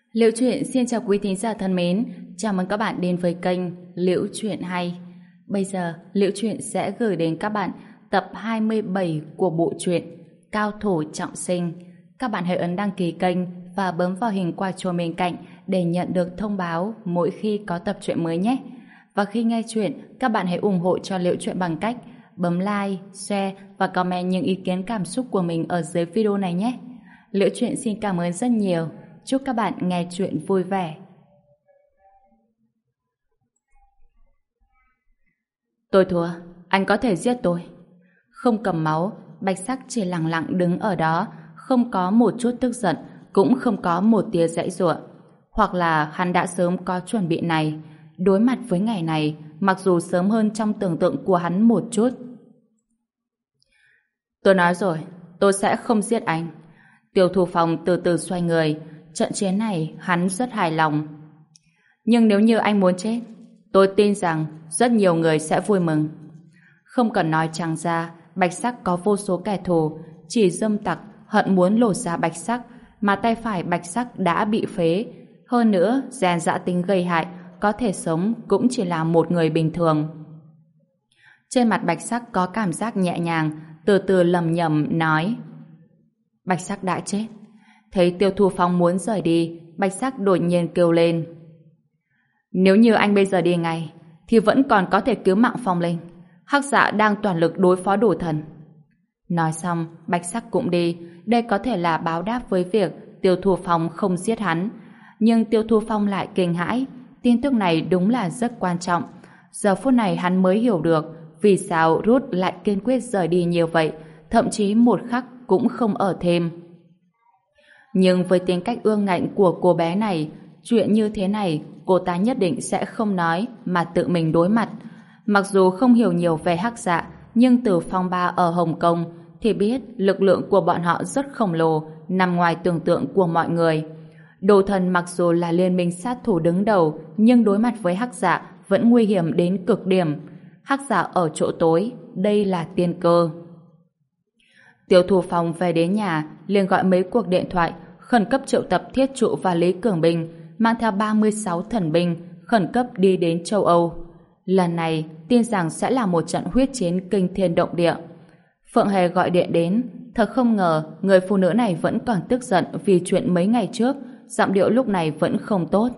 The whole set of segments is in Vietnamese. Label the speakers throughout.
Speaker 1: Liễu Chuyện xin chào quý thính giả thân mến, chào mừng các bạn đến với kênh Liễu Chuyện Hay. Bây giờ, Liễu Chuyện sẽ gửi đến các bạn tập 27 của bộ truyện Cao Thủ Trọng Sinh. Các bạn hãy ấn đăng ký kênh và bấm vào hình quả chuông bên cạnh để nhận được thông báo mỗi khi có tập truyện mới nhé. Và khi nghe chuyện, các bạn hãy ủng hộ cho Liễu Chuyện bằng cách bấm like, share và comment những ý kiến cảm xúc của mình ở dưới video này nhé. Liễu Chuyện xin cảm ơn rất nhiều. Chúc các bạn nghe chuyện vui vẻ. Tôi thua, anh có thể giết tôi. Không cầm máu, Bạch Sắc chỉ lặng lặng đứng ở đó, không có một chút tức giận, cũng không có một tia giãy giụa. Hoặc là hắn đã sớm có chuẩn bị này. Đối mặt với ngày này, mặc dù sớm hơn trong tưởng tượng của hắn một chút. Tôi nói rồi, tôi sẽ không giết anh. Tiêu Thu Phong từ từ xoay người. Trận chiến này hắn rất hài lòng. Nhưng nếu như anh muốn chết, tôi tin rằng rất nhiều người sẽ vui mừng. Không cần nói trắng ra, Bạch Sắc có vô số kẻ thù, chỉ dâm tặc hận muốn lột ra Bạch Sắc, mà tay phải Bạch Sắc đã bị phế. Hơn nữa, gen dã tính gây hại, có thể sống cũng chỉ là một người bình thường. Trên mặt Bạch Sắc có cảm giác nhẹ nhàng, từ từ lầm nhầm nói: Bạch Sắc đã chết. Thấy Tiêu Thu Phong muốn rời đi, Bạch Sắc đột nhiên kêu lên: Nếu như anh bây giờ đi ngay, thì vẫn còn có thể cứu mạng Phong Linh. Hắc Dạ đang toàn lực đối phó Đồ Thần. Nói xong, Bạch Sắc cũng đi. Đây có thể là báo đáp với việc Tiêu Thu Phong không giết hắn. Nhưng Tiêu Thu Phong lại kinh hãi. Tin tức này đúng là rất quan trọng. Giờ phút này hắn mới hiểu được vì sao Ruth lại kiên quyết rời đi như vậy, thậm chí một khắc cũng không ở thêm. Nhưng với tính cách ương ngạnh của cô bé này, chuyện như thế này cô ta nhất định sẽ không nói mà tự mình đối mặt. Mặc dù không hiểu nhiều về Hắc Dạ, nhưng từ phong ba ở Hồng Kông thì biết lực lượng của bọn họ rất khổng lồ, nằm ngoài tưởng tượng của mọi người. Đồ Thần mặc dù là liên minh sát thủ đứng đầu, nhưng đối mặt với Hắc Dạ vẫn nguy hiểm đến cực điểm. Hắc Dạ ở chỗ tối, đây là tiên cơ. Tiêu Thu Phong về đến nhà, liền gọi mấy cuộc điện thoại, khẩn cấp triệu tập Thiết Trụ và Lý Cường Bình, mang theo 36 thần binh, khẩn cấp đi đến châu Âu. Lần này, tin rằng sẽ là một trận huyết chiến kinh thiên động địa. Phượng Hề gọi điện đến, thật không ngờ người phụ nữ này vẫn còn tức giận vì chuyện mấy ngày trước, giọng điệu lúc này vẫn không tốt.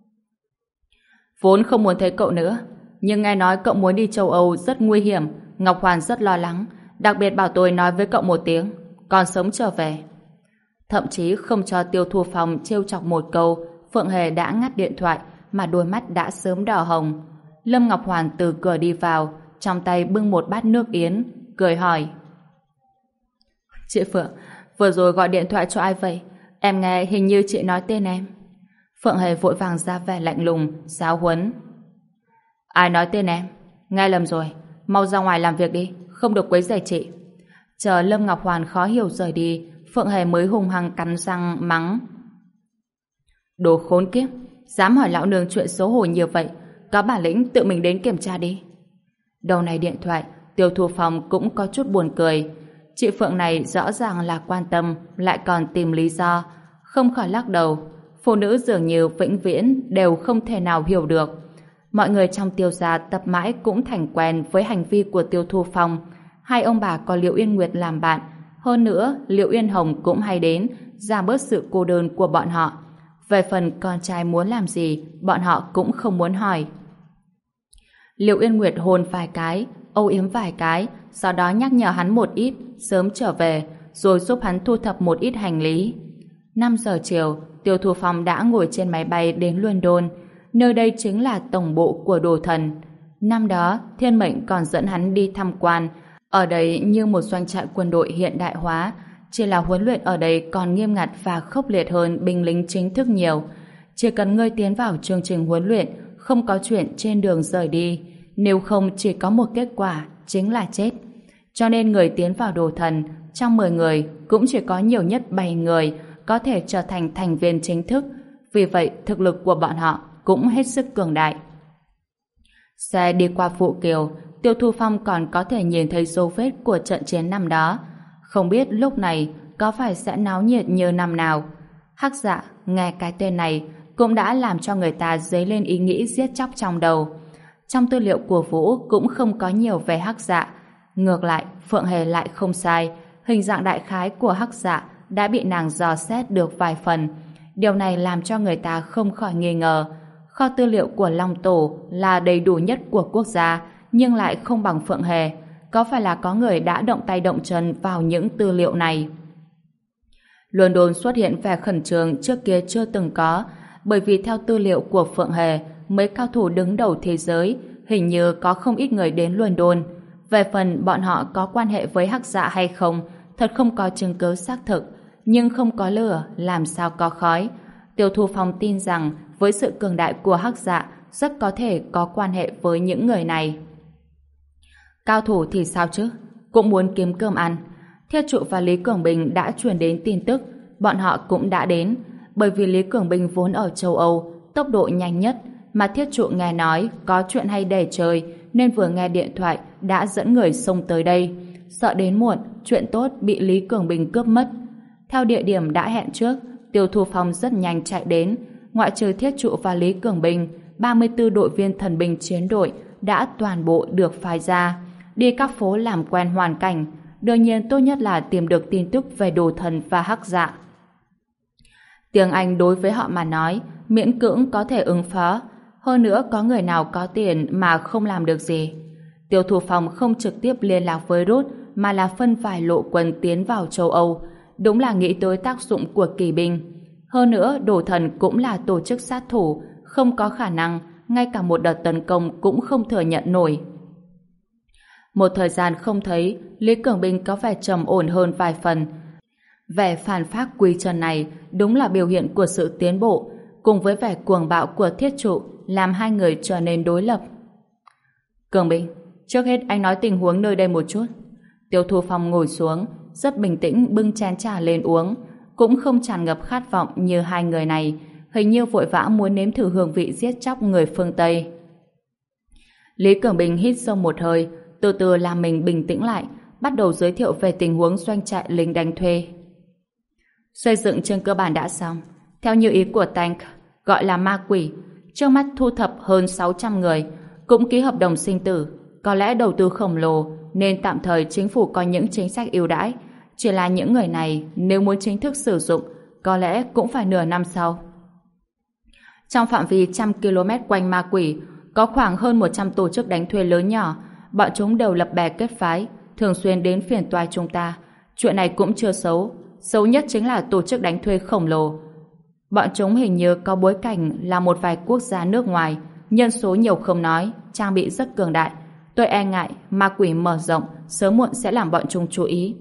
Speaker 1: Vốn không muốn thấy cậu nữa, nhưng nghe nói cậu muốn đi châu Âu rất nguy hiểm, Ngọc Hoàn rất lo lắng, đặc biệt bảo tôi nói với cậu một tiếng, còn sống trở về. Thậm chí không cho Tiêu Thu Phong trêu chọc một câu, Phượng Hề đã ngắt điện thoại, mà đôi mắt đã sớm đỏ hồng. Lâm Ngọc Hoàn từ cửa đi vào, trong tay bưng một bát nước yến, cười hỏi: Chị Phượng, vừa rồi gọi điện thoại cho ai vậy? Em nghe hình như chị nói tên em. Phượng Hề vội vàng ra vẻ lạnh lùng, giáo huấn: Ai nói tên em? Nghe lầm rồi, mau ra ngoài làm việc đi, không được quấy rầy chị. Chờ Lâm Ngọc Hoàn khó hiểu rời đi, Phượng Hề mới hung hăng cắn răng mắng: Đồ khốn kiếp, dám hỏi lão nương chuyện xấu hổ như vậy, có bản lĩnh tự mình đến kiểm tra đi. Đầu này điện thoại, Tiêu Thu Phong cũng có chút buồn cười. Chị Phượng này rõ ràng là quan tâm, lại còn tìm lý do, không khỏi lắc đầu. Phụ nữ dường như vĩnh viễn đều không thể nào hiểu được. Mọi người trong Tiêu gia tập mãi cũng thành quen với hành vi của Tiêu Thu Phong. Hai ông bà có Liễu Yên Nguyệt làm bạn, hơn nữa Liễu Yên Hồng cũng hay đến, giảm bớt sự cô đơn của bọn họ. Về phần con trai muốn làm gì, bọn họ cũng không muốn hỏi. Liễu Yên Nguyệt hôn vài cái, âu yếm vài cái, sau đó nhắc nhở hắn một ít, sớm trở về, rồi giúp hắn thu thập một ít hành lý. 5 giờ chiều, Tiêu Thu Phong đã ngồi trên máy bay đến London. Nơi đây chính là tổng bộ của Đồ Thần. Năm đó, Thiên Mệnh còn dẫn hắn đi tham quan. Ở đây như một doanh trại quân đội hiện đại hóa, chỉ là huấn luyện ở đây còn nghiêm ngặt và khốc liệt hơn binh lính chính thức nhiều. Chỉ cần ngươi tiến vào chương trình huấn luyện, không có chuyện trên đường rời đi. Nếu không chỉ có một kết quả, chính là chết. Cho nên người tiến vào Đồ Thần, trong 10 người cũng chỉ có nhiều nhất 7 người có thể trở thành thành viên chính thức. Vì vậy, thực lực của bọn họ cũng hết sức cường đại. Xe đi qua Phụ Kiều, Tiêu Thu Phong còn có thể nhìn thấy dấu vết của trận chiến năm đó. Không biết lúc này có phải sẽ náo nhiệt như năm nào. Hắc Dạ nghe cái tên này cũng đã làm cho người ta dấy lên ý nghĩ giết chóc trong đầu. Trong tư liệu của Vũ cũng không có nhiều về Hắc Dạ. Ngược lại, Phượng Hề lại không sai. Hình dạng đại khái của Hắc Dạ đã bị nàng dò xét được vài phần. Điều này làm cho người ta không khỏi nghi ngờ. Kho tư liệu của Long Tổ là đầy đủ nhất của quốc gia, nhưng lại không bằng Phượng Hề. Có phải là có người đã động tay động chân vào những tư liệu này? London xuất hiện vẻ khẩn trương trước kia chưa từng có, bởi vì theo tư liệu của Phượng Hề, mấy cao thủ đứng đầu thế giới hình như có không ít người đến London. Về phần bọn họ có quan hệ với Hắc Dạ hay không, thật không có chứng cứ xác thực, nhưng không có lửa làm sao có khói. Tiêu Thu Phong tin rằng với sự cường đại của Hắc Dạ rất có thể có quan hệ với những người này. Cao thủ thì sao chứ? Cũng muốn kiếm cơm ăn. Thiết Trụ và Lý Cường Bình đã truyền đến tin tức, bọn họ cũng đã đến, bởi vì Lý Cường Bình vốn ở châu Âu, tốc độ nhanh nhất, mà Thiết Trụ nghe nói có chuyện hay để chơi, nên vừa nghe điện thoại đã dẫn người xông tới đây, sợ đến muộn, chuyện tốt bị Lý Cường Bình cướp mất. Theo địa điểm đã hẹn trước, Tiêu Thu Phong rất nhanh chạy đến, ngoại trừ Thiết Trụ và Lý Cường Bình, 34 đội viên thần binh chiến đội đã toàn bộ được phái ra, đi các phố làm quen hoàn cảnh. Đương nhiên tốt nhất là tìm được tin tức về Đồ Thần và Hắc Dạ. Tiếng Anh đối với họ mà nói, miễn cưỡng có thể ứng phó. Hơn nữa có người nào có tiền mà không làm được gì. Tiêu Thu Phong không trực tiếp liên lạc với Rút, mà là phân vài lộ quân tiến vào châu Âu. Đúng là nghĩ tới tác dụng của kỳ binh. Hơn nữa, Đồ Thần cũng là tổ chức sát thủ, không có khả năng, ngay cả một đợt tấn công cũng không thừa nhận nổi. Một thời gian không thấy, Lý Cường Bình có vẻ trầm ổn hơn vài phần. Vẻ phản phác quy chân này đúng là biểu hiện của sự tiến bộ, cùng với vẻ cuồng bạo của Thiết Trụ làm hai người trở nên đối lập. Cường Bình, trước hết anh nói tình huống nơi đây một chút. Tiêu Thu Phong ngồi xuống, rất bình tĩnh bưng chén trà lên uống, cũng không tràn ngập khát vọng như hai người này, hình như vội vã muốn nếm thử hương vị giết chóc người phương Tây. Lý Cường Bình hít sâu một hơi, từ từ làm mình bình tĩnh lại, bắt đầu giới thiệu về tình huống doanh trại lính đánh thuê. Xây dựng trên cơ bản đã xong, theo như ý của Tank, gọi là ma quỷ, trước mắt thu thập hơn 600 người, cũng ký hợp đồng sinh tử. Có lẽ đầu tư khổng lồ nên tạm thời chính phủ có những chính sách ưu đãi, chỉ là những người này nếu muốn chính thức sử dụng có lẽ cũng phải nửa năm sau. Trong phạm vi 100 km quanh ma quỷ có khoảng hơn 100 tổ chức đánh thuê lớn nhỏ, bọn chúng đều lập bè kết phái, thường xuyên đến phiền toái chúng ta. Chuyện này cũng chưa xấu, xấu nhất chính là tổ chức đánh thuê khổng lồ. Bọn chúng hình như có bối cảnh là một vài quốc gia nước ngoài, nhân số nhiều không nói, trang bị rất cường đại. Tôi e ngại ma quỷ mở rộng sớm muộn sẽ làm bọn chúng chú ý.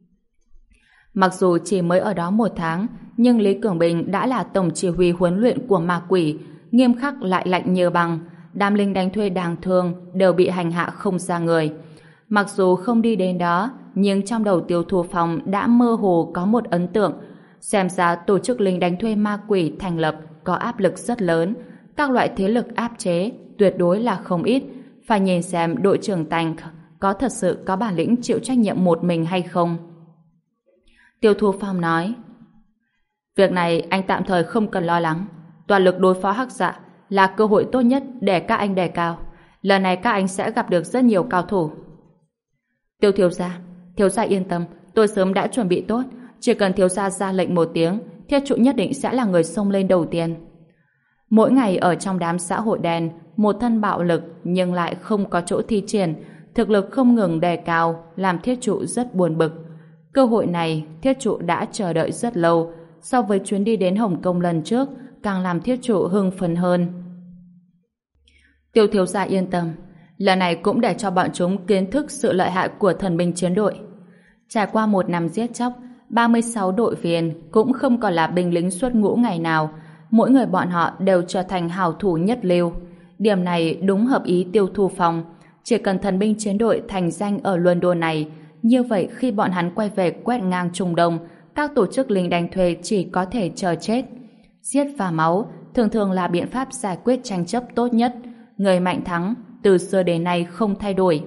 Speaker 1: Mặc dù chỉ mới ở đó 1 tháng, nhưng Lý Cường Bình đã là tổng chỉ huy huấn luyện của ma quỷ, nghiêm khắc lại lạnh như băng. Đám lính đánh thuê đáng thương đều bị hành hạ không ra người. Mặc dù không đi đến đó, nhưng trong đầu Tiêu Thu Phong đã mơ hồ có một ấn tượng. Xem ra tổ chức lính đánh thuê ma quỷ thành lập có áp lực rất lớn. Các loại thế lực áp chế tuyệt đối là không ít. Phải nhìn xem đội trưởng Tank có thật sự có bản lĩnh chịu trách nhiệm một mình hay không. Tiêu Thu Phong nói, việc này anh tạm thời không cần lo lắng. Toàn lực đối phó Hắc Dạ là cơ hội tốt nhất để các anh đề cao. Lần này các anh sẽ gặp được rất nhiều cao thủ. Thiếu gia yên tâm, tôi sớm đã chuẩn bị tốt. Chỉ cần thiếu gia ra lệnh một tiếng, Thiết Trụ nhất định sẽ là người xông lên đầu tiên. Mỗi ngày ở trong đám xã hội đen, một thân bạo lực nhưng lại không có chỗ thi triển, thực lực không ngừng đề cao, làm Thiết Trụ rất buồn bực. Cơ hội này Thiết Trụ đã chờ đợi rất lâu, so với chuyến đi đến Hồng Kông lần trước càng làm Thiết Trụ hưng phấn hơn. Thiếu gia yên tâm, lần này cũng để cho bọn chúng kiến thức sự lợi hại của thần binh chiến đội. Trải qua 1 năm giết chóc, 36 đội viên cũng không còn là binh lính xuất ngũ ngày nào, mỗi người bọn họ đều trở thành hào thủ nhất lưu. Điểm này đúng hợp ý Tiêu Thu Phong. Chỉ cần thần binh chiến đội thành danh ở London này, như vậy khi bọn hắn quay về quét ngang Trung Đông, các tổ chức lính đánh thuê chỉ có thể chờ chết. Giết và máu thường thường là biện pháp giải quyết tranh chấp tốt nhất. Người mạnh thắng, từ xưa đến nay không thay đổi.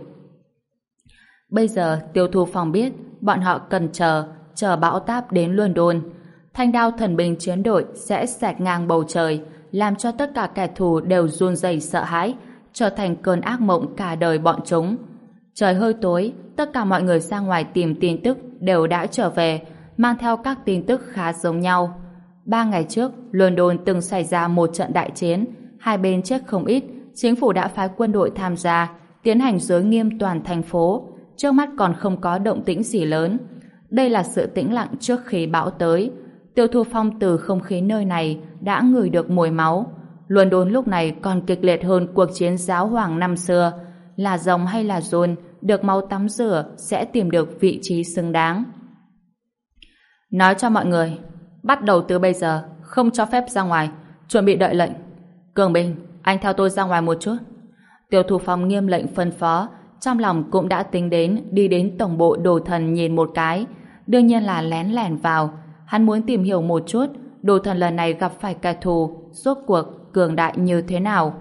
Speaker 1: Bây giờ Tiêu Thu Phong biết bọn họ cần chờ bão táp đến London. thanh đao thần binh chiến đội sẽ xẹt ngang bầu trời, làm cho tất cả kẻ thù đều run rẩy sợ hãi, trở thành cơn ác mộng cả đời bọn chúng. Trời hơi tối, tất cả mọi người ra ngoài tìm tin tức đều đã trở về, mang theo các tin tức khá giống nhau. 3 ngày trước, London từng xảy ra một trận đại chiến, hai bên chết không ít, chính phủ đã phái quân đội tham gia, tiến hành giới nghiêm toàn thành phố, trước mắt còn không có động tĩnh gì lớn. Đây là sự tĩnh lặng trước khi bão tới. Tiêu Thu Phong từ không khí nơi này đã ngửi được mùi máu. London lúc này còn kịch liệt hơn cuộc chiến giáo hoàng năm xưa. Là rồng hay là giun, được máu tắm rửa sẽ tìm được vị trí xứng đáng. Nói cho mọi người, bắt đầu từ bây giờ, không cho phép ra ngoài, chuẩn bị đợi lệnh. Cường Bình, anh theo tôi ra ngoài một chút. Tiêu Thu Phong nghiêm lệnh phân phó, trong lòng cũng đã tính đến đi đến tổng bộ đồ thần nhìn một cái, đương nhiên là lén lẻn vào. Hắn muốn tìm hiểu một chút đồ thần lần này gặp phải kẻ thù rốt cuộc cường đại như thế nào.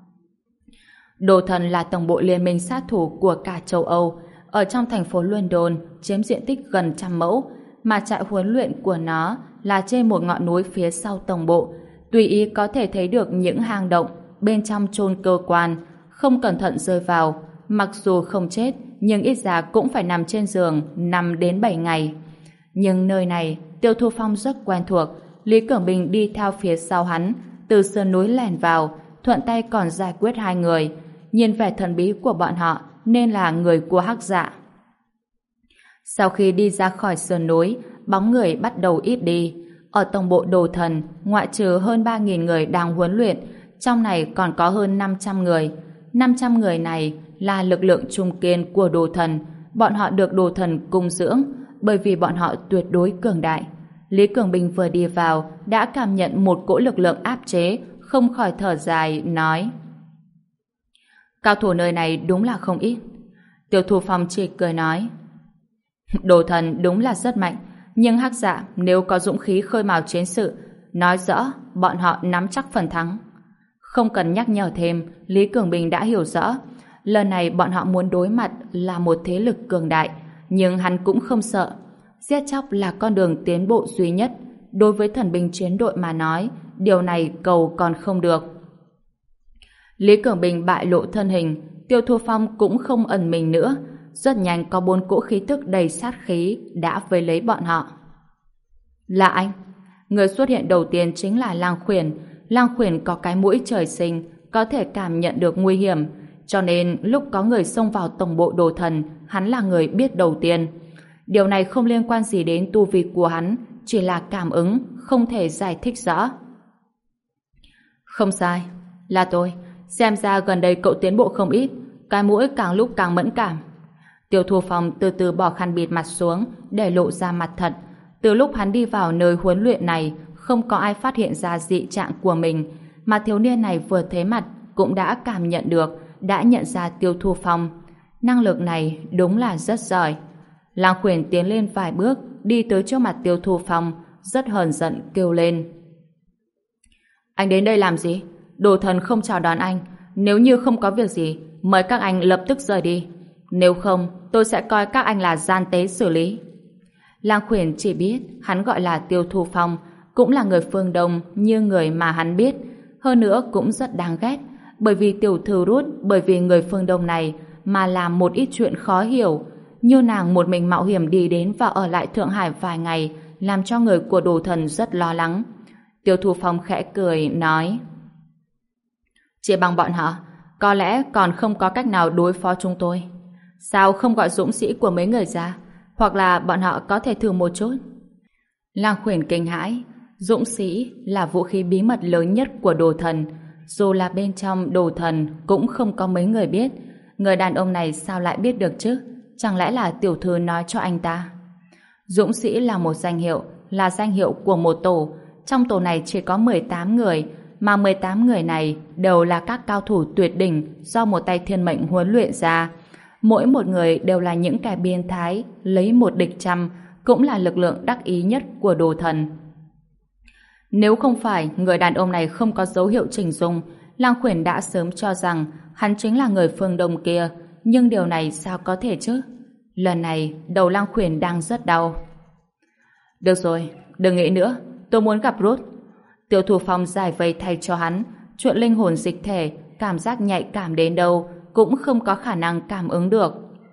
Speaker 1: Đồ thần là tổng bộ liên minh sát thủ của cả châu Âu, ở trong thành phố London, chiếm diện tích gần 100 mẫu, mà trại huấn luyện của nó là trên một ngọn núi phía sau tổng bộ. Tùy ý có thể thấy được những hang động bên trong chôn cơ quan, không cẩn thận rơi vào, mặc dù không chết, nhưng ít ra cũng phải nằm trên giường 5 đến 7 ngày. Nhưng nơi này, Tiêu Thu Phong rất quen thuộc. Lý Cẩm Bình đi theo phía sau hắn, từ sườn núi lẻn vào, thuận tay còn giải quyết 2 người. Nhìn vẻ thần bí của bọn họ, nên là người của Hắc Dạ. Sau khi đi ra khỏi sườn núi, bóng người bắt đầu ít đi. Ở tổng bộ đồ thần, ngoại trừ hơn 3.000 người đang huấn luyện, trong này còn có hơn 500 người. 500 người này là lực lượng trung kiên của đồ thần. Bọn họ được đồ thần cung dưỡng, bởi vì bọn họ tuyệt đối cường đại. Lý Cường Bình vừa đi vào đã cảm nhận một cỗ lực lượng áp chế, không khỏi thở dài, nói: cao thủ nơi này đúng là không ít. Tiêu Thu Phong chỉ cười nói: đồ thần đúng là rất mạnh, nhưng Hắc Dạ nếu có dũng khí khơi mào chiến sự, nói rõ bọn họ nắm chắc phần thắng. Không cần nhắc nhở thêm, Lý Cường Bình đã hiểu rõ. Lần này bọn họ muốn đối mặt là một thế lực cường đại, nhưng hắn cũng không sợ. Giết chóc là con đường tiến bộ duy nhất. Đối với thần binh chiến đội mà nói, điều này cầu còn không được. Lý Cường Bình bại lộ thân hình, Tiêu Thu Phong cũng không ẩn mình nữa. Rất nhanh có 4 cỗ khí tức đầy sát khí đã vây lấy bọn họ. Là anh. Người xuất hiện đầu tiên chính là Lang Khuyển. Lang Khuyển có cái mũi trời sinh, có thể cảm nhận được nguy hiểm, cho nên lúc có người xông vào tổng bộ đồ thần, hắn là người biết đầu tiên. Điều này không liên quan gì đến tu vi của hắn, chỉ là cảm ứng, không thể giải thích rõ. Không sai, là tôi. Xem ra gần đây cậu tiến bộ không ít, cái mũi càng lúc càng mẫn cảm. Tiêu Thu Phong từ từ bỏ khăn bịt mặt xuống để lộ ra mặt thật. Từ lúc hắn đi vào nơi huấn luyện này, không có ai phát hiện ra dị trạng của mình, mà thiếu niên này vừa thấy mặt cũng đã cảm nhận được, đã nhận ra Tiêu Thu Phong. Năng lực này đúng là rất giỏi. Lang Khuyển tiến lên vài bước, đi tới trước mặt Tiêu Thu Phong, rất hờn giận kêu lên: anh đến đây làm gì? Đồ thần không chào đón anh. Nếu như không có việc gì, mời các anh lập tức rời đi. Nếu không, tôi sẽ coi các anh là gian tế xử lý. Lang Khuyển chỉ biết hắn gọi là Tiêu Thu Phong, cũng là người phương Đông như người mà hắn biết. Hơn nữa cũng rất đáng ghét, bởi vì tiểu thư Rút bởi vì người phương Đông này mà làm một ít chuyện khó hiểu. Như nàng một mình mạo hiểm đi đến và ở lại Thượng Hải vài ngày, làm cho người của đồ thần rất lo lắng. Tiêu Thu Phong khẽ cười, nói: chỉ bằng bọn họ, có lẽ còn không có cách nào đối phó chúng tôi. Sao không gọi dũng sĩ của mấy người ra? Hoặc là bọn họ có thể thử một chút. Lang Khuyển kinh hãi. Dũng sĩ là vũ khí bí mật lớn nhất của đồ thần. Dù là bên trong đồ thần cũng không có mấy người biết. Người đàn ông này sao lại biết được chứ? Chẳng lẽ là tiểu thư nói cho anh ta? Dũng sĩ là một danh hiệu, là danh hiệu của một tổ. Trong tổ này chỉ có 18 người, mà 18 người này đều là các cao thủ tuyệt đỉnh do một tay thiên mệnh huấn luyện ra. Mỗi một người đều là những kẻ biến thái, lấy một địch trăm, cũng là lực lượng đắc ý nhất của đồ thần. Nếu không phải người đàn ông này không có dấu hiệu chỉnh dung, Lang Khuyển đã sớm cho rằng hắn chính là người phương Đông kia, nhưng điều này sao có thể chứ? Lần này, đầu Lang Khuyển đang rất đau. Được rồi, đừng nghĩ nữa, tôi muốn gặp Ruth. Tiêu Thu Phong giải vây thay cho hắn, chuyện linh hồn dịch thể, cảm giác nhạy cảm đến đâu cũng không có khả năng cảm ứng được.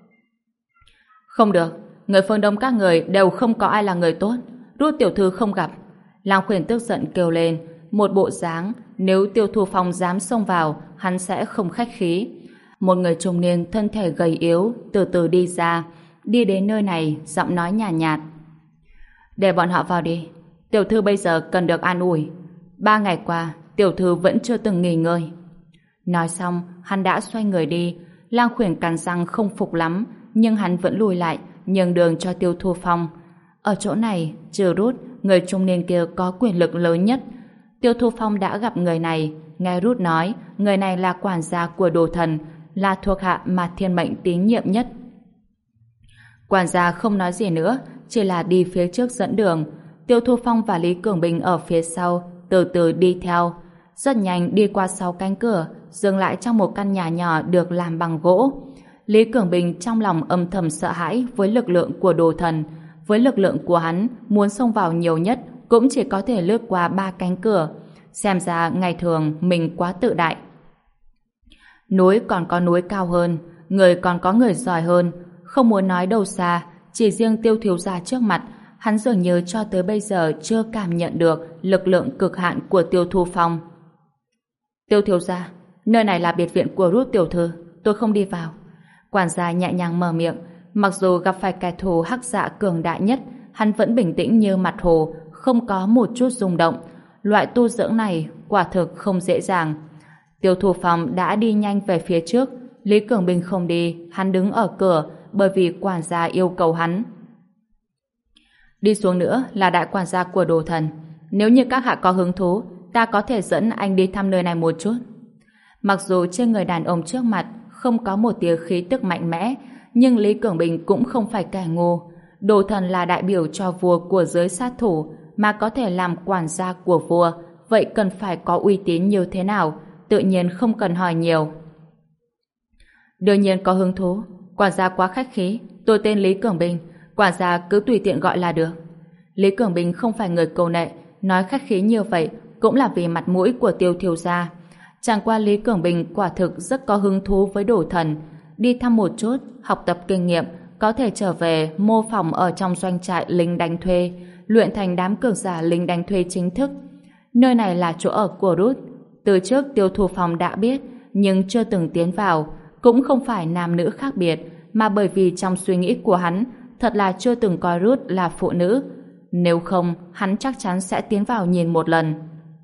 Speaker 1: Không được, người phương Đông các người đều không có ai là người tốt. Ruth tiểu thư không gặp. Lang Khuyển tức giận kêu lên, một bộ dáng nếu Tiêu Thu Phong dám xông vào, hắn sẽ không khách khí. Một người trung niên thân thể gầy yếu từ từ đi ra, đi đến nơi này, giọng nói nhàn nhạt. Để bọn họ vào đi. Tiểu thư bây giờ cần được an ủi. 3 ngày qua, tiểu thư vẫn chưa từng nghỉ ngơi. Nói xong, hắn đã xoay người đi. Lang Khuyển cắn răng không phục lắm, nhưng hắn vẫn lùi lại, nhường đường cho Tiêu Thu Phong. Ở chỗ này, trừ Ruth, người trung niên kia có quyền lực lớn nhất. Tiêu Thu Phong đã gặp người này, nghe Ruth nói, người này là quản gia của Đồ Thần, là thuộc hạ mà Thiên Mệnh tín nhiệm nhất. Quản gia không nói gì nữa, chỉ là đi phía trước dẫn đường. Tiêu Thu Phong và Lý Cường Bình ở phía sau, từ từ đi theo. Rất nhanh đi qua 6 cánh cửa, dừng lại trong một căn nhà nhỏ được làm bằng gỗ. Lý Cường Bình trong lòng âm thầm sợ hãi với lực lượng của Đồ Thần. Với lực lượng của hắn, muốn xông vào nhiều nhất cũng chỉ có thể lướt qua 3 cánh cửa. Xem ra ngày thường mình quá tự đại. Núi còn có núi cao hơn, người còn có người giỏi hơn. Không muốn nói đâu xa, chỉ riêng Tiêu thiếu gia trước mặt, hắn dường như cho tới bây giờ chưa cảm nhận được lực lượng cực hạn của Tiêu Thu Phong. Tiêu thiếu gia, nơi này là biệt viện của Ruth tiểu thư, tôi không đi vào. Quản gia nhẹ nhàng mở miệng, mặc dù gặp phải kẻ thù hắc dạ cường đại nhất, hắn vẫn bình tĩnh như mặt hồ, không có một chút rung động. Loại tu dưỡng này quả thực không dễ dàng. Tiêu Thu Phong đã đi nhanh về phía trước, Lý Cường Bình không đi, hắn đứng ở cửa bởi vì quản gia yêu cầu hắn. Đi xuống nữa là đại quản gia của Đồ Thần. Nếu như các hạ có hứng thú, ta có thể dẫn anh đi thăm nơi này một chút. Mặc dù trên người đàn ông trước mặt không có một tia khí tức mạnh mẽ, nhưng Lý Cường Bình cũng không phải kẻ ngu. Đồ Thần là đại biểu cho vua của giới sát thủ, mà có thể làm quản gia của vua, vậy cần phải có uy tín như thế nào, tự nhiên không cần hỏi nhiều. Đương nhiên có hứng thú. Quản gia quá khách khí, tôi tên Lý Cường Bình, quản gia cứ tùy tiện gọi là được. Lý Cường Bình không phải người câu nệ, nói khách khí như vậy cũng là vì mặt mũi của Tiêu thiếu gia. Chẳng qua Lý Cường Bình quả thực rất có hứng thú với Đồ Thần, đi thăm một chút, học tập kinh nghiệm, có thể trở về mô phỏng ở trong doanh trại lính đánh thuê, luyện thành đám cường giả lính đánh thuê chính thức. Nơi này là chỗ ở của Ruth. Từ trước Tiêu Thu Phong đã biết, nhưng chưa từng tiến vào, cũng không phải nam nữ khác biệt, mà bởi vì trong suy nghĩ của hắn, thật là chưa từng coi Ruth là phụ nữ. Nếu không, hắn chắc chắn sẽ tiến vào nhìn một lần.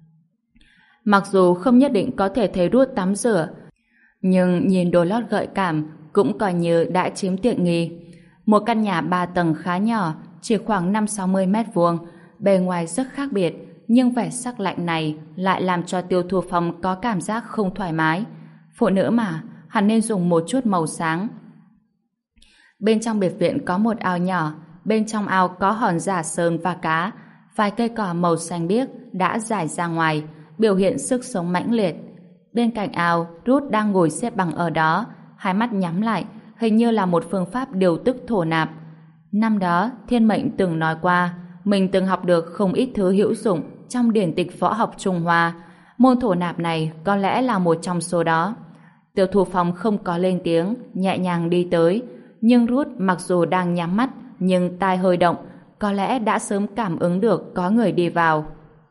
Speaker 1: Mặc dù không nhất định có thể thấy Ruth tắm rửa, nhưng nhìn đồ lót gợi cảm cũng coi như đã chiếm tiện nghi. Một căn nhà 3 tầng khá nhỏ, chỉ khoảng 5-60 mét vuông, bề ngoài rất khác biệt, nhưng vẻ sắc lạnh này lại làm cho Tiêu Thu Phong có cảm giác không thoải mái. Phụ nữ mà, hắn nên dùng một chút màu sáng. Bên trong biệt viện có một ao nhỏ, bên trong ao có hòn giả sơn và cá, vài cây cỏ màu xanh biếc đã rải ra ngoài, biểu hiện sức sống mãnh liệt. Bên cạnh ao, Ruth đang ngồi xếp bằng ở đó, hai mắt nhắm lại, hình như là một phương pháp điều tức thổ nạp. Năm đó, Thiên Mệnh từng nói qua, mình từng học được không ít thứ hữu dụng trong điển tịch võ học Trung Hoa. Môn thổ nạp này có lẽ là một trong số đó. Tiêu Thu Phong không có lên tiếng, nhẹ nhàng đi tới, nhưng Ruth mặc dù đang nhắm mắt, nhưng tai hơi động, có lẽ đã sớm cảm ứng được có người đi vào.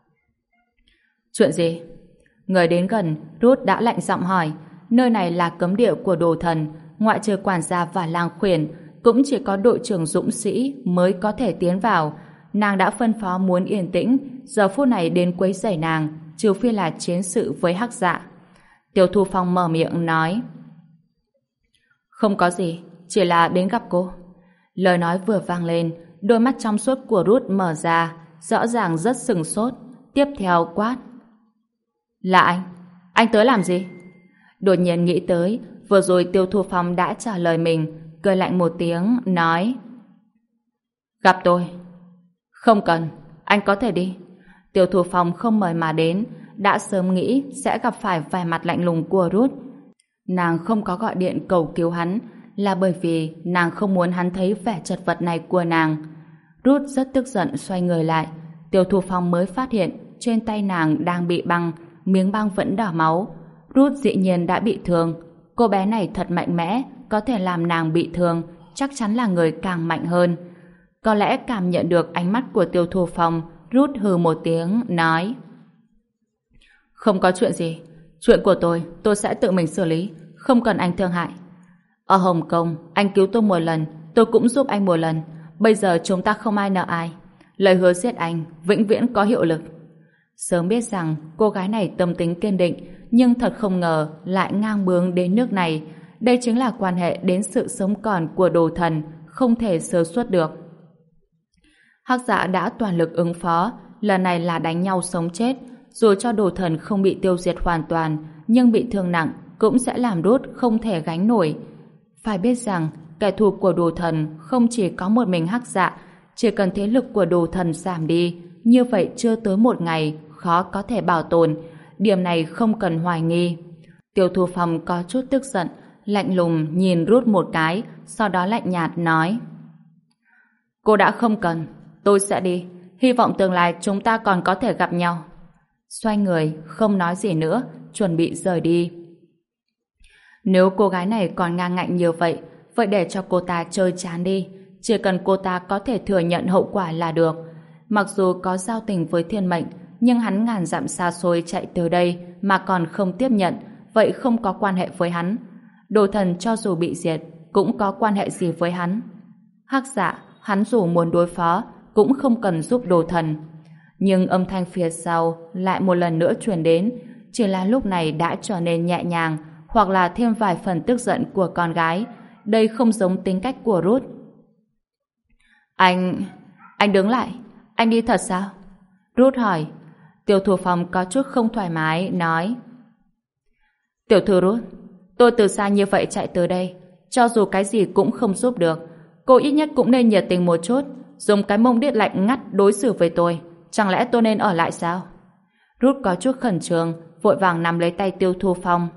Speaker 1: Chuyện gì? Người đến gần, Ruth đã lạnh giọng hỏi. Nơi này là cấm địa của Đồ Thần, ngoại trừ quản gia và Lang Khuyển, cũng chỉ có đội trưởng dũng sĩ mới có thể tiến vào. Nàng đã phân phó muốn yên tĩnh, giờ phút này đến quấy rầy nàng, trừ phi là chiến sự với hắc dạ. Tiêu Thu Phong mở miệng nói: Không có gì, chỉ là đến gặp cô. Lời nói vừa vang lên, đôi mắt trong suốt của Ruth mở ra, rõ ràng rất sừng sốt. Tiếp theo quát: Là anh tới làm gì? Đột nhiên nghĩ tới, vừa rồi Tiêu Thu Phong đã trả lời mình, cười lạnh một tiếng, nói: Gặp tôi. Không cần, anh có thể đi. Tiêu Thu Phong không mời mà đến, đã sớm nghĩ sẽ gặp phải vẻ mặt lạnh lùng của Ruth. Nàng không có gọi điện cầu cứu hắn là bởi vì nàng không muốn hắn thấy vẻ chật vật này của nàng. Ruth rất tức giận xoay người lại, Tiêu Thu Phong mới phát hiện trên tay nàng đang bị băng, miếng băng vẫn đỏ máu. Ruth dĩ nhiên đã bị thương. Cô bé này thật mạnh mẽ, có thể làm nàng bị thương, chắc chắn là người càng mạnh hơn. Có lẽ cảm nhận được ánh mắt của Tiêu Thu Phong, Ruth hừ một tiếng, nói: Không có chuyện gì. Chuyện của tôi sẽ tự mình xử lý, không cần anh thương hại. Ở Hồng Kông, anh cứu tôi một lần, tôi cũng giúp anh một lần. Bây giờ chúng ta không ai nợ ai. Lời hứa giết anh vĩnh viễn có hiệu lực. Sớm biết rằng cô gái này tâm tính kiên định, nhưng thật không ngờ lại ngang bướng đến nước này. Đây chính là quan hệ đến sự sống còn của đồ thần, không thể sơ suất được. Hắc Dạ đã toàn lực ứng phó, lần này là đánh nhau sống chết. Dù cho đồ thần không bị tiêu diệt hoàn toàn, nhưng bị thương nặng cũng sẽ làm Ruth không thể gánh nổi. Phải biết rằng kẻ thù của đồ thần không chỉ có một mình Hắc Dạ, chỉ cần thế lực của đồ thần giảm đi, như vậy chưa tới một ngày khó có thể bảo tồn. Điểm này không cần hoài nghi. Tiêu Thu Phong có chút tức giận, lạnh lùng nhìn Ruth một cái, sau đó lạnh nhạt nói: Cô đã không cần, tôi sẽ đi. Hy vọng tương lai chúng ta còn có thể gặp nhau. Xoay người, không nói gì nữa, chuẩn bị rời đi. Nếu cô gái này còn ngang ngạnh như vậy, vậy để cho cô ta chơi chán đi. Chỉ cần cô ta có thể thừa nhận hậu quả là được. Mặc dù có giao tình với thiên mệnh, nhưng hắn ngàn dặm xa xôi chạy từ đây mà còn không tiếp nhận, vậy không có quan hệ với hắn. Đồ thần cho dù bị diệt, cũng có quan hệ gì với hắn. Hắc Dạ, hắn dù muốn đối phó, cũng không cần giúp đồ thần. Nhưng âm thanh phía sau lại một lần nữa truyền đến, chỉ là lúc này đã trở nên nhẹ nhàng, hoặc là thêm vài phần tức giận của con gái. Đây không giống tính cách của Ruth. Anh đứng lại. Anh đi thật sao? Ruth hỏi. Tiêu Thu Phong có chút không thoải mái, nói: Tiểu thư Ruth, tôi từ xa như vậy chạy tới đây, cho dù cái gì cũng không giúp được, cô ít nhất cũng nên nhiệt tình một chút, dùng cái mông điếc lạnh ngắt đối xử với tôi. Chẳng lẽ tôi nên ở lại sao? Ruth có chút khẩn trương, vội vàng nắm lấy tay Tiêu Thu Phong.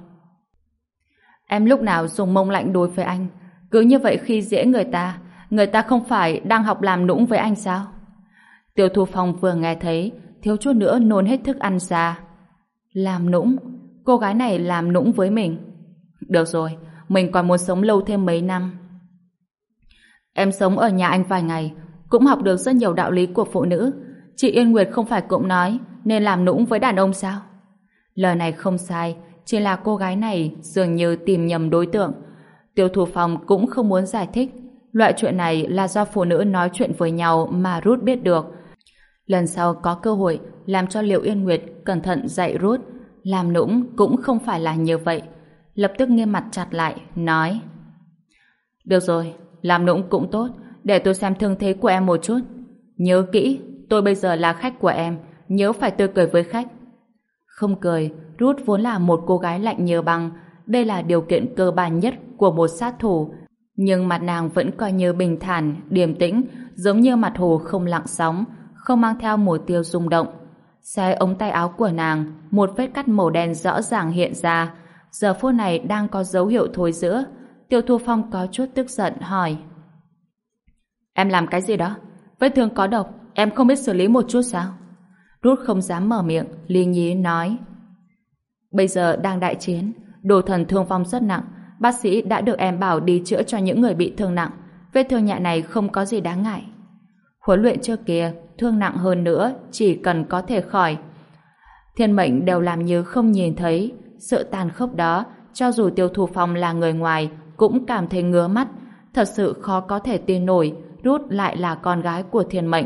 Speaker 1: Em lúc nào dùng mông lạnh đối với anh? Cứ như vậy khi dễ người ta không phải đang học làm nũng với anh sao? Tiêu Thu Phong vừa nghe thấy, thiếu chút nữa nôn hết thức ăn ra. Làm nũng? Cô gái này làm nũng với mình? Được rồi, mình còn muốn sống lâu thêm mấy năm. Em sống ở nhà anh vài ngày, cũng học được rất nhiều đạo lý của phụ nữ. Chị Yên Nguyệt không phải cũng nói nên làm nũng với đàn ông sao? Lời này không sai, chỉ là cô gái này dường như tìm nhầm đối tượng. Tiêu Thu Phong cũng không muốn giải thích. Loại chuyện này là do phụ nữ nói chuyện với nhau mà Ruth biết được. Lần sau có cơ hội làm cho Liệu Yên Nguyệt cẩn thận dạy Ruth. Làm nũng cũng không phải là như vậy. Lập tức nghiêm mặt chặt lại, nói: Được rồi, làm nũng cũng tốt, để tôi xem thương thế của em một chút. Nhớ kỹ, tôi bây giờ là khách của em, nhớ phải tươi cười với khách. Không cười, Ruth vốn là một cô gái lạnh như băng, đây là điều kiện cơ bản nhất của một sát thủ. Nhưng mặt nàng vẫn coi như bình thản, điềm tĩnh, giống như mặt hồ không lặng sóng, không mang theo một tia rung động. Xé ống tay áo của nàng, một vết cắt màu đen rõ ràng hiện ra. Giờ phút này đang có dấu hiệu thối rữa. Tiêu Thu Phong có chút tức giận hỏi: Em làm cái gì đó? Vết thương có độc, em không biết xử lý một chút sao? Ruth không dám mở miệng, lý nhí nói: Bây giờ đang đại chiến, đồ thần thương vong rất nặng, bác sĩ đã được em bảo đi chữa cho những người bị thương nặng. Vết thương nhẹ này không có gì đáng ngại. Huấn luyện trước kia, thương nặng hơn nữa, chỉ cần có thể khỏi. Thiên mệnh đều làm như không nhìn thấy. Sự tàn khốc đó, cho dù Tiêu Thu Phong là người ngoài, cũng cảm thấy ngứa mắt. Thật sự khó có thể tin nổi, Ruth lại là con gái của thiên mệnh.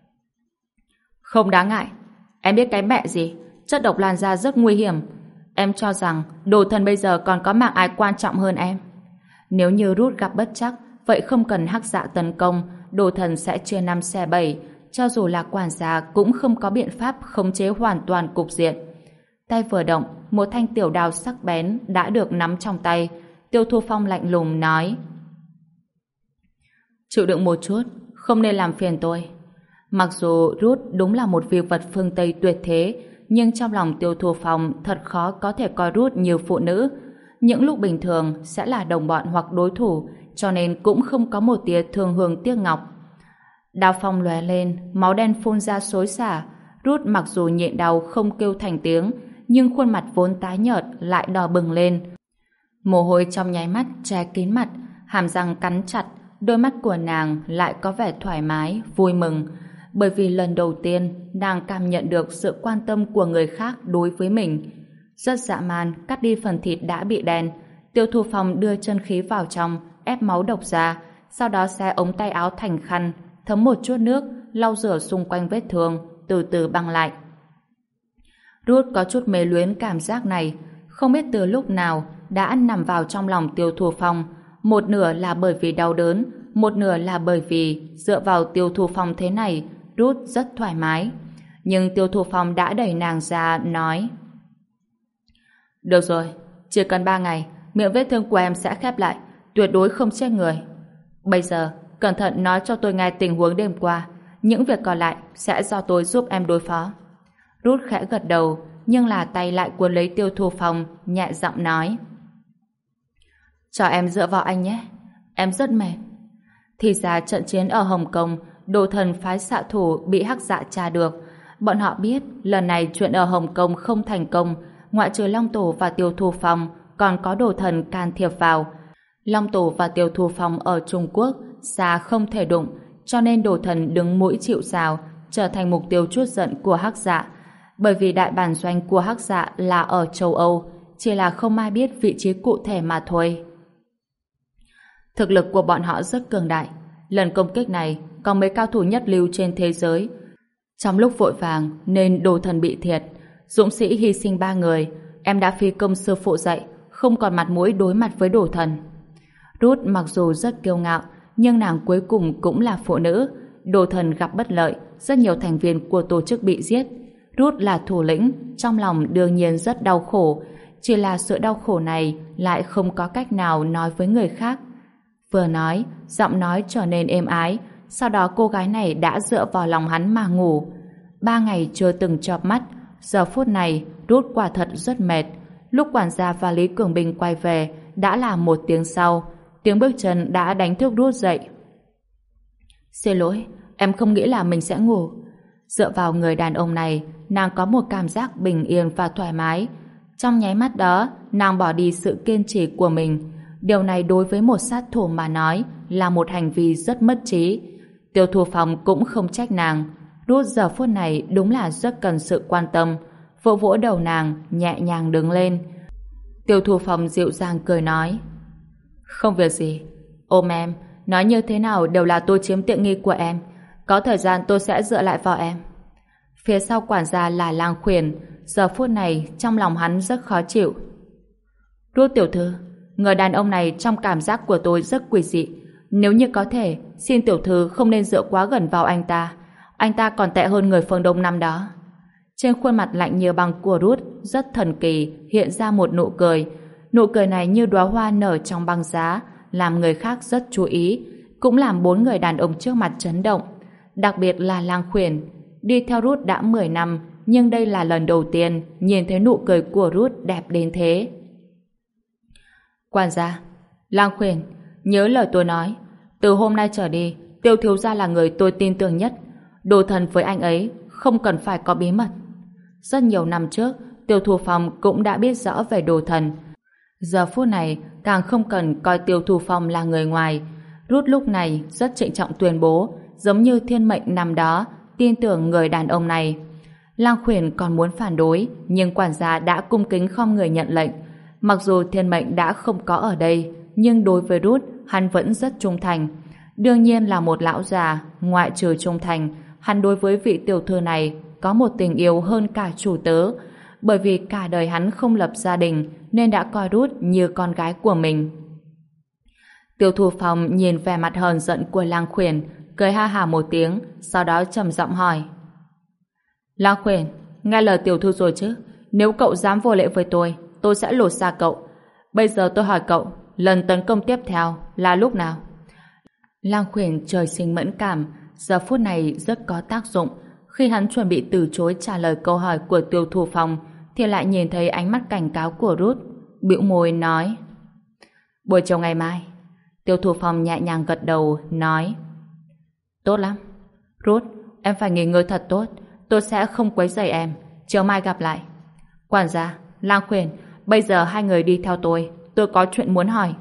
Speaker 1: Không đáng ngại. Em biết cái mẹ gì? Chất độc lan ra rất nguy hiểm. Em cho rằng đồ thần bây giờ còn có mạng ai quan trọng hơn em. Nếu như Ruth gặp bất trắc, vậy không cần Hắc Dạ tấn công, đồ thần sẽ chia 5 xẻ 7. Cho dù là quản gia cũng không có biện pháp khống chế hoàn toàn cục diện. Tay vừa động, một thanh tiểu đao sắc bén đã được nắm trong tay. Tiêu Thu Phong lạnh lùng nói: Chịu đựng một chút, không nên làm phiền tôi. Mặc dù Ruth đúng là một vị vật phương Tây tuyệt thế, nhưng trong lòng Tiêu Thu Phong thật khó có thể coi Ruth như phụ nữ. Những lúc bình thường sẽ là đồng bọn hoặc đối thủ, cho nên cũng không có một tia thương hương tiếc ngọc. Đao phong lóe lên, máu đen phun ra xối xả. Ruth mặc dù nhịn đau không kêu thành tiếng, nhưng khuôn mặt vốn tái nhợt lại đỏ bừng lên. Mồ hôi trong nháy mắt che kín mặt, hàm răng cắn chặt, đôi mắt của nàng lại có vẻ thoải mái, vui mừng, bởi vì lần đầu tiên nàng cảm nhận được sự quan tâm của người khác đối với mình. Rất dã man cắt đi phần thịt đã bị đen. Tiêu Thu Phong đưa chân khí vào trong, ép máu độc ra, sau đó xé ống tay áo thành khăn, thấm một chút nước, lau rửa xung quanh vết thương, từ từ băng lại. Ruth có chút mê luyến cảm giác này, không biết từ lúc nào đã nằm vào trong lòng Tiêu Thu Phong, một nửa là bởi vì đau đớn, một nửa là bởi vì dựa vào Tiêu Thu Phong thế này, Ruth rất thoải mái. Nhưng Tiêu Thu Phong đã đẩy nàng ra, nói: Được rồi, chỉ cần 3 ngày, miệng vết thương của em sẽ khép lại, tuyệt đối không chết người. Bây giờ, cẩn thận nói cho tôi nghe tình huống đêm qua, những việc còn lại sẽ do tôi giúp em đối phó. Ruth khẽ gật đầu, nhưng là tay lại cuốn lấy Tiêu Thu Phong, nhẹ giọng nói: Cho em dựa vào anh nhé, em rất mệt. Thì ra trận chiến ở Hồng Kông, đồ thần phái xạ thủ bị Hắc Dạ tra được. Bọn họ biết lần này chuyện ở Hồng Kông không thành công, ngoại trừ Long Tổ và Tiêu Thu Phong, còn có đồ thần can thiệp vào. Long Tổ và Tiêu Thu Phong ở Trung Quốc xa không thể đụng, cho nên đồ thần đứng mũi chịu sào, trở thành mục tiêu trút giận của Hắc Dạ. Bởi vì đại bản doanh của Hắc Dạ là ở châu Âu, chỉ là không ai biết vị trí cụ thể mà thôi. Thực lực của bọn họ rất cường đại. Lần công kích này có mấy cao thủ nhất lưu trên thế giới. Trong lúc vội vàng nên đồ thần bị thiệt, dũng sĩ hy sinh 3 người. Em đã phi công sư phụ dạy, không còn mặt mũi đối mặt với đồ thần. Ruth mặc dù rất kiêu ngạo, nhưng nàng cuối cùng cũng là phụ nữ. Đồ thần gặp bất lợi, rất nhiều thành viên của tổ chức bị giết. Ruth là thủ lĩnh, trong lòng đương nhiên rất đau khổ, chỉ là sự đau khổ này lại không có cách nào nói với người khác. Vừa nói, giọng nói trở nên êm ái, sau đó cô gái này đã dựa vào lòng hắn mà ngủ. 3 ngày chưa từng chợp mắt, giờ phút này Ruth quả thật rất mệt. Lúc quản gia và Lý Cường Bình quay về đã là 1 tiếng sau, tiếng bước chân đã đánh thức Ruth dậy. Xin lỗi, em không nghĩ là mình sẽ ngủ. Dựa vào người đàn ông này, nàng có một cảm giác bình yên và thoải mái. Trong nháy mắt đó, nàng bỏ đi sự kiên trì của mình. Điều này đối với một sát thủ mà nói là một hành vi rất mất trí. Tiêu Thu Phong cũng không trách nàng. Ruth giờ phút này đúng là rất cần sự quan tâm. Vỗ vỗ đầu nàng, nhẹ nhàng đứng lên. Tiêu Thu Phong dịu dàng cười nói: Không việc gì, ôm em, nói như thế nào đều là tôi chiếm tiện nghi của em. Có thời gian tôi sẽ dựa lại vào em. Phía sau quản gia là Lang Khuyển, giờ phút này trong lòng hắn rất khó chịu. Ruth tiểu thư, người đàn ông này trong cảm giác của tôi rất quỷ dị. Nếu như có thể, xin tiểu thư không nên dựa quá gần vào anh ta. Anh ta còn tệ hơn người phương Đông năm đó. Trên khuôn mặt lạnh như băng của Ruth rất thần kỳ hiện ra một nụ cười. Nụ cười này như đóa hoa nở trong băng giá, làm người khác rất chú ý, cũng làm 4 người đàn ông trước mặt chấn động. Đặc biệt là Lang Khuyển. Đi theo Ruth đã 10 năm, nhưng đây là lần đầu tiên nhìn thấy nụ cười của Ruth đẹp đến thế. Quản gia, Lang Khuyển, nhớ lời tôi nói, từ hôm nay trở đi, Tiêu thiếu gia là người tôi tin tưởng nhất. Đồ thần với anh ấy không cần phải có bí mật. Rất nhiều năm trước, Tiêu Thu Phong cũng đã biết rõ về đồ thần. Giờ phút này, càng không cần coi Tiêu Thu Phong là người ngoài. Ruth lúc này rất trịnh trọng tuyên bố, giống như thiên mệnh năm đó, tin tưởng người đàn ông này. Lang Khuyển còn muốn phản đối, nhưng quản gia đã cung kính khom người nhận lệnh. Mặc dù thiên mệnh đã không có ở đây, nhưng đối với Ruth, hắn vẫn rất trung thành. Đương nhiên là một lão già, ngoại trừ trung thành, hắn đối với vị tiểu thư này có một tình yêu hơn cả chủ tớ, bởi vì cả đời hắn không lập gia đình nên đã coi Ruth như con gái của mình. Tiêu Thu Phong nhìn vẻ mặt hờn giận của Lang Khuyển, cười ha hả một tiếng, sau đó trầm giọng hỏi: Lang Khuyển, nghe lời tiểu thư rồi chứ? Nếu cậu dám vô lễ với tôi sẽ lột xa cậu. Bây giờ tôi hỏi cậu, lần tấn công tiếp theo là lúc nào? Lang Khuyển trời sinh mẫn cảm, giờ phút này rất có tác dụng. Khi hắn chuẩn bị từ chối trả lời câu hỏi của Tiêu Thu Phong, thì lại nhìn thấy ánh mắt cảnh cáo của Ruth, bĩu môi nói: Buổi chiều ngày mai. Tiêu Thu Phong nhẹ nhàng gật đầu, nói: Tốt lắm, Ruth, em phải nghỉ ngơi thật tốt. Tôi sẽ không quấy rầy em. Chiều mai gặp lại. Quản gia, Lang Khuyển, bây giờ hai người đi theo tôi có chuyện muốn hỏi.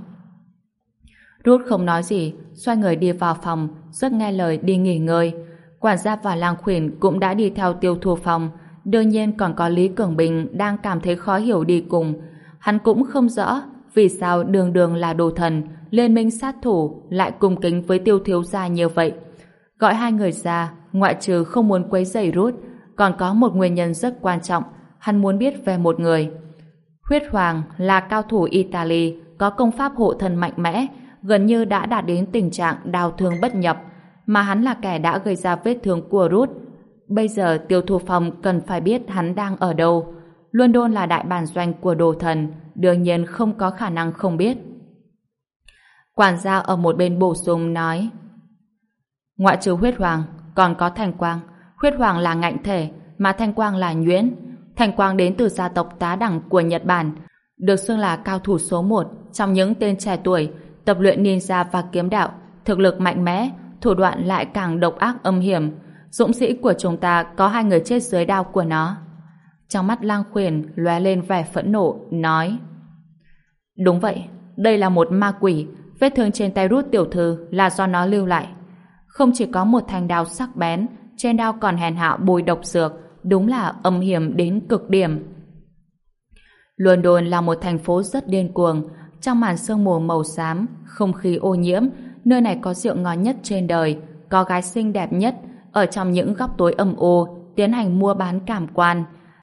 Speaker 1: Ruth không nói gì, xoay người đi vào phòng, rất nghe lời đi nghỉ ngơi. Quản gia và Lang Khuyển cũng đã đi theo Tiêu Thu Phong. Đương nhiên còn có Lý Cường Bình đang cảm thấy khó hiểu đi cùng. Hắn cũng không rõ vì sao đường đường là đồ thần, liên minh sát thủ lại cung kính với Tiêu thiếu gia như vậy. Gọi hai người ra, ngoại trừ không muốn quấy rầy Ruth, còn có một nguyên nhân rất quan trọng, hắn muốn biết về một người. Huyết Hoàng là cao thủ Italy, có công pháp hộ thân mạnh mẽ, gần như đã đạt đến tình trạng đào thương bất nhập, mà hắn là kẻ đã gây ra vết thương của Ruth. Bây giờ Tiêu Thu Phong cần phải biết hắn đang ở đâu. London là đại bản doanh của đồ thần, đương nhiên không có khả năng không biết. Quản gia ở một bên bổ sung nói: ngoại trừ Huyết Hoàng, còn có Thanh Quang. Huyết Hoàng là ngạnh thể, mà Thanh Quang là nhuyễn. Thanh Quang đến từ gia tộc Tá Đẳng của Nhật Bản, được xưng là cao thủ số 1 trong những tên trẻ tuổi, tập luyện ninja và kiếm đạo, thực lực mạnh mẽ, thủ đoạn lại càng độc ác âm hiểm. Dũng sĩ của chúng ta có 2 người chết dưới đao của nó. Trong mắt Lang Khuyển lóe lên vẻ phẫn nộ, nói: đúng vậy, đây là một ma quỷ, vết thương trên tay Ruth tiểu thư là do nó lưu lại. Không chỉ có một thanh đao sắc bén, trên đao còn hèn hạ bôi độc dược, đúng là âm hiểm đến cực điểm. London là một thành phố rất điên cuồng, trong màn sương mù màu xám, không khí ô nhiễm, nơi này có rượu ngon nhất trên đời, có gái xinh đẹp nhất, ở trong những góc tối âm u tiến hành mua bán cảm quan.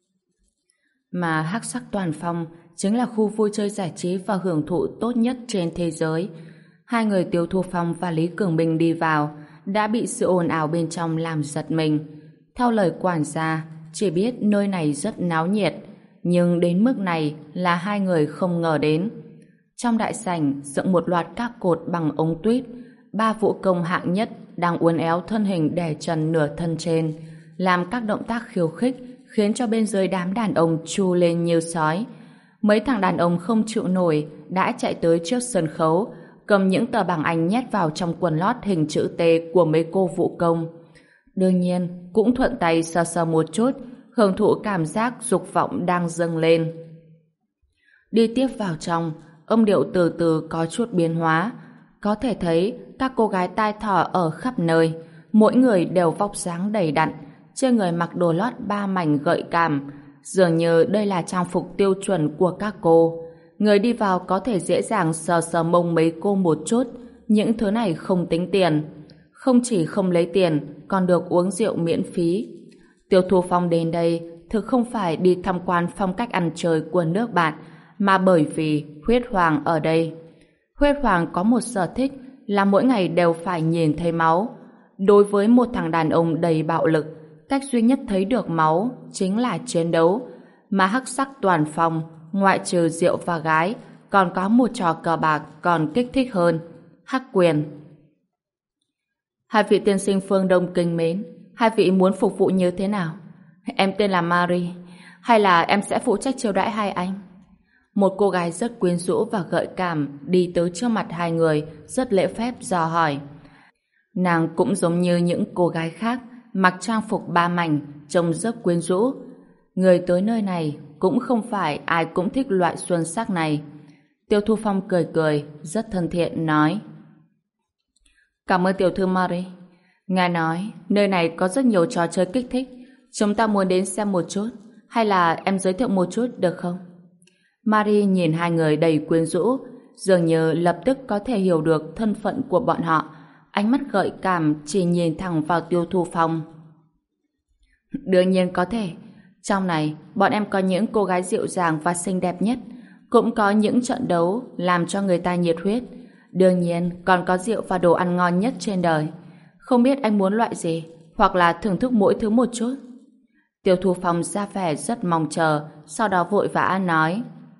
Speaker 1: Mà Hắc Sắc Toàn Phong chính là khu vui chơi giải trí và hưởng thụ tốt nhất trên thế giới. Hai người Tiêu Thu Phong và Lý Cường Bình đi vào, đã bị sự ồn ào bên trong làm giật mình. Theo lời quản gia, chỉ biết nơi này rất náo nhiệt, nhưng đến mức này là hai người không ngờ đến. Trong đại sảnh dựng một loạt các cột bằng ống tuyết, 3 vũ công hạng nhất đang uốn éo thân hình đè trần nửa thân trên, làm các động tác khiêu khích khiến cho bên dưới đám đàn ông chu lên như sói. Mấy thằng đàn ông không chịu nổi đã chạy tới trước sân khấu, cầm những tờ bảng Anh nhét vào trong quần lót hình chữ T của mấy cô vũ công. Đương nhiên cũng thuận tay sờ sờ một chút, hưởng thụ cảm giác dục vọng đang dâng lên. Đi tiếp vào trong, âm điệu từ từ có chút biến hóa. Có thể thấy các cô gái tai thỏ ở khắp nơi, mỗi người đều vóc dáng đầy đặn, trên người mặc đồ lót 3 mảnh gợi cảm, dường như đây là trang phục tiêu chuẩn của các cô. Người đi vào có thể dễ dàng sờ sờ mông mấy cô một chút, những thứ này không tính tiền. Không chỉ không lấy tiền, còn được uống rượu miễn phí. Tiêu Thu Phong đến đây thực không phải đi tham quan phong cách ăn chơi của nước bạn, mà bởi vì Huyết Hoàng ở đây. Huyết Hoàng có một sở thích là mỗi ngày đều phải nhìn thấy máu. Đối với một thằng đàn ông đầy bạo lực, cách duy nhất thấy được máu chính là chiến đấu. Mà Hắc Sắc Toàn Phong, ngoại trừ rượu và gái, còn có một trò cờ bạc còn kích thích hơn: hắc quyền. Hai vị tiên sinh phương Đông kính mến, hai vị muốn phục vụ như thế nào? Em tên là Marie, hay là em sẽ phụ trách chiêu đãi hai anh? Một cô gái rất quyến rũ và gợi cảm đi tới trước mặt hai người, rất lễ phép dò hỏi. Nàng cũng giống như những cô gái khác, mặc trang phục 3 mảnh, trông rất quyến rũ. Người tới nơi này cũng không phải ai cũng thích loại xuân sắc này. Tiêu Thu Phong cười cười, rất thân thiện nói: cảm ơn tiểu thư Marie. Ngài nói nơi này có rất nhiều trò chơi kích thích, chúng ta muốn đến xem một chút, hay là em giới thiệu một chút được không? Marie nhìn hai người đầy quyến rũ, dường như lập tức có thể hiểu được thân phận của bọn họ. Ánh mắt gợi cảm chỉ nhìn thẳng vào Tiêu Thu Phong. Đương nhiên có thể. Trong này, bọn em có những cô gái dịu dàng và xinh đẹp nhất, cũng có những trận đấu làm cho người ta nhiệt huyết. Đương nhiên, còn có rượu và đồ ăn ngon nhất trên đời. Không biết anh muốn loại gì, hoặc là thưởng thức mỗi thứ một chút. Tiêu Thu Phong ra vẻ rất mong chờ, sau đó vội vã nói: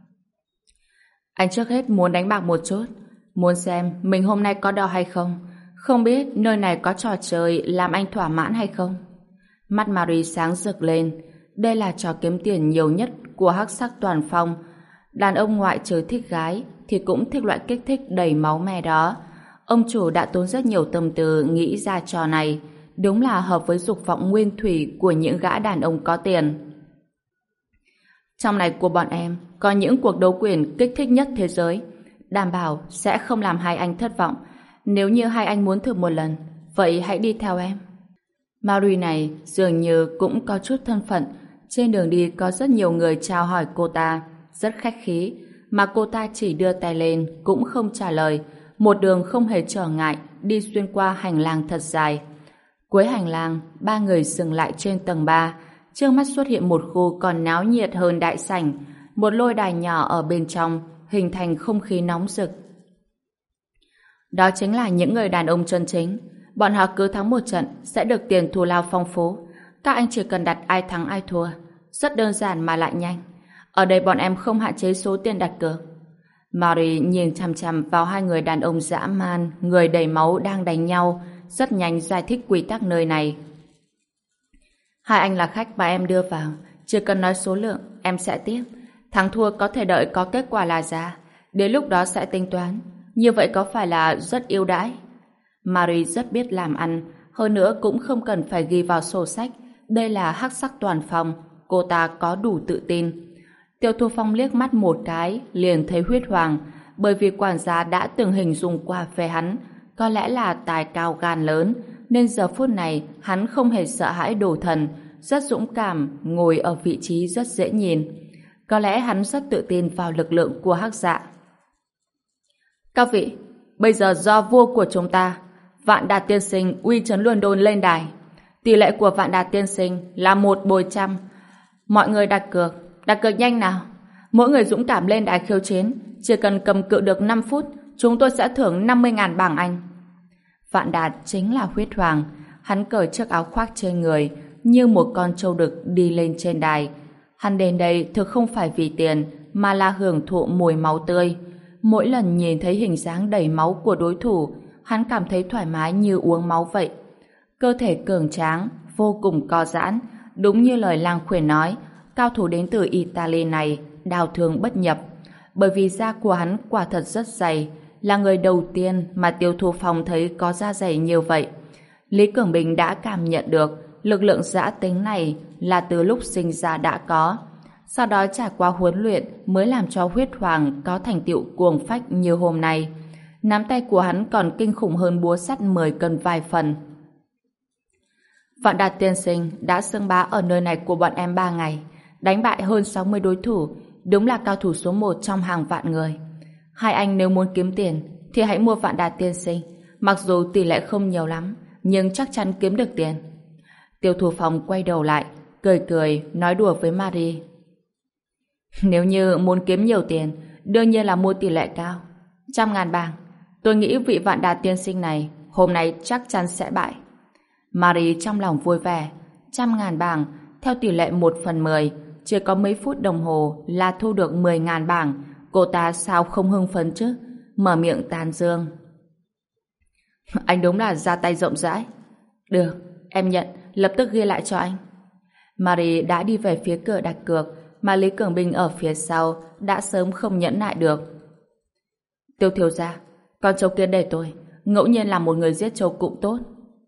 Speaker 1: anh trước hết muốn đánh bạc một chút, muốn xem mình hôm nay có đau hay không. Không biết nơi này có trò chơi làm anh thỏa mãn hay không? Mắt Marie sáng rực lên. Đây là trò kiếm tiền nhiều nhất của Hắc Sắc Toàn Phong. Đàn ông ngoại trừ thích gái thì cũng thích loại kích thích đầy máu me đó. Ông chủ đã tốn rất nhiều tâm tư nghĩ ra trò này. đúng là hợp với dục vọng nguyên thủy của những gã đàn ông có tiền. Trong này của bọn em có những cuộc đấu quyền kích thích nhất thế giới, đảm bảo sẽ không làm hai anh thất vọng. Nếu như hai anh muốn thử một lần, vậy hãy đi theo em. Marie này dường như cũng có chút thân phận. Trên đường đi có rất nhiều người chào hỏi cô ta, rất khách khí, mà cô ta chỉ đưa tay lên cũng không trả lời. Một đường không hề trở ngại đi xuyên qua hành lang thật dài. Cuối hành lang, ba người dừng lại trên tầng 3. Trước mắt xuất hiện một khu còn náo nhiệt hơn đại sảnh, một lôi đài nhỏ ở bên trong, hình thành không khí nóng rực. Đó chính là những người đàn ông chân chính. Bọn họ cứ thắng một trận sẽ được tiền thù lao phong phú. Các anh chỉ cần đặt ai thắng ai thua. Rất đơn giản mà lại nhanh. Ở đây bọn em không hạn chế số tiền đặt cược. Marie nhìn chằm chằm vào hai người đàn ông dã man, người đầy máu đang đánh nhau, rất nhanh giải thích quy tắc nơi này. Hai anh là khách mà em đưa vào, chỉ cần nói số lượng, em sẽ tiếp. Thắng thua có thể đợi có kết quả là ra, đến lúc đó sẽ tính toán. Như vậy có phải là rất ưu đãi? Marie rất biết làm ăn, hơn nữa cũng không cần phải ghi vào sổ sách. Đây là hắc sắc toàn phòng, cô ta có đủ tự tin. Tiêu Thu Phong liếc mắt một cái, liền thấy huyết hoàng, bởi vì quản gia đã từng hình dung qua về hắn, có lẽ là tài cao gan lớn, nên giờ phút này hắn không hề sợ hãi đồ thần, rất dũng cảm, ngồi ở vị trí rất dễ nhìn. Có lẽ hắn rất tự tin vào lực lượng của hắc dạ. Các vị, bây giờ do vua của chúng ta, Vạn Đạt tiên sinh uy chấn London lên đài. Tỷ lệ của Vạn Đạt tiên sinh là 1/100. Mọi người đặt cược nhanh nào. Mỗi người dũng cảm lên đài khiêu chiến, chỉ cần cầm cự được 5 phút, chúng tôi sẽ thưởng 50.000 bảng Anh. Vạn Đạt chính là huyết hoàng, hắn cởi chiếc áo khoác trên người, như một con trâu đực đi lên trên đài. Hắn đến đây thực không phải vì tiền, mà là hưởng thụ mùi máu tươi. Mỗi lần nhìn thấy hình dáng đầy máu của đối thủ, hắn cảm thấy thoải mái như uống máu vậy. Cơ thể cường tráng, vô cùng co giãn, đúng như lời lang khuyển nói, cao thủ đến từ Italy này đào thương bất nhập, bởi vì da của hắn quả thật rất dày, là người đầu tiên mà Tiêu Thu Phong thấy có da dày như vậy. Lý Cường Bình đã cảm nhận được lực lượng dã tính này là từ lúc sinh ra đã có, sau đó trải qua huấn luyện mới làm cho huyết hoàng có thành tựu cuồng phách như hôm nay. Nắm tay của hắn còn kinh khủng hơn búa sắt 10 cân vài phần. Vạn Đạt tiên sinh đã xưng bá ở nơi này của bọn em 3 ngày, đánh bại hơn 60 đối thủ, đúng là cao thủ số 1 trong hàng vạn người. Hai anh nếu muốn kiếm tiền thì hãy mua Vạn Đạt tiên sinh, mặc dù tỷ lệ không nhiều lắm, nhưng chắc chắn kiếm được tiền. Tiêu Thu Phong quay đầu lại, cười cười nói đùa với Marie. Nếu như muốn kiếm nhiều tiền, đương nhiên là mua tỷ lệ cao, 100.000 bảng. Tôi nghĩ vị Vạn Đạt tiên sinh này hôm nay chắc chắn sẽ bại. Marie trong lòng vui vẻ. 100.000 bảng theo tỷ lệ 1/10, chỉ có mấy phút đồng hồ là thu được 10.000 bảng. Cô ta sao không hưng phấn chứ? Mở miệng tán dương. Anh đúng là ra tay rộng rãi. Được, em nhận, lập tức ghi lại cho anh. Marie đã đi về phía cửa đặt cược, mà Lý Cường Bình ở phía sau đã sớm không nhẫn nại được. Tiêu thiếu gia, con trâu kia để tôi, ngẫu nhiên là một người giết trâu cũng tốt.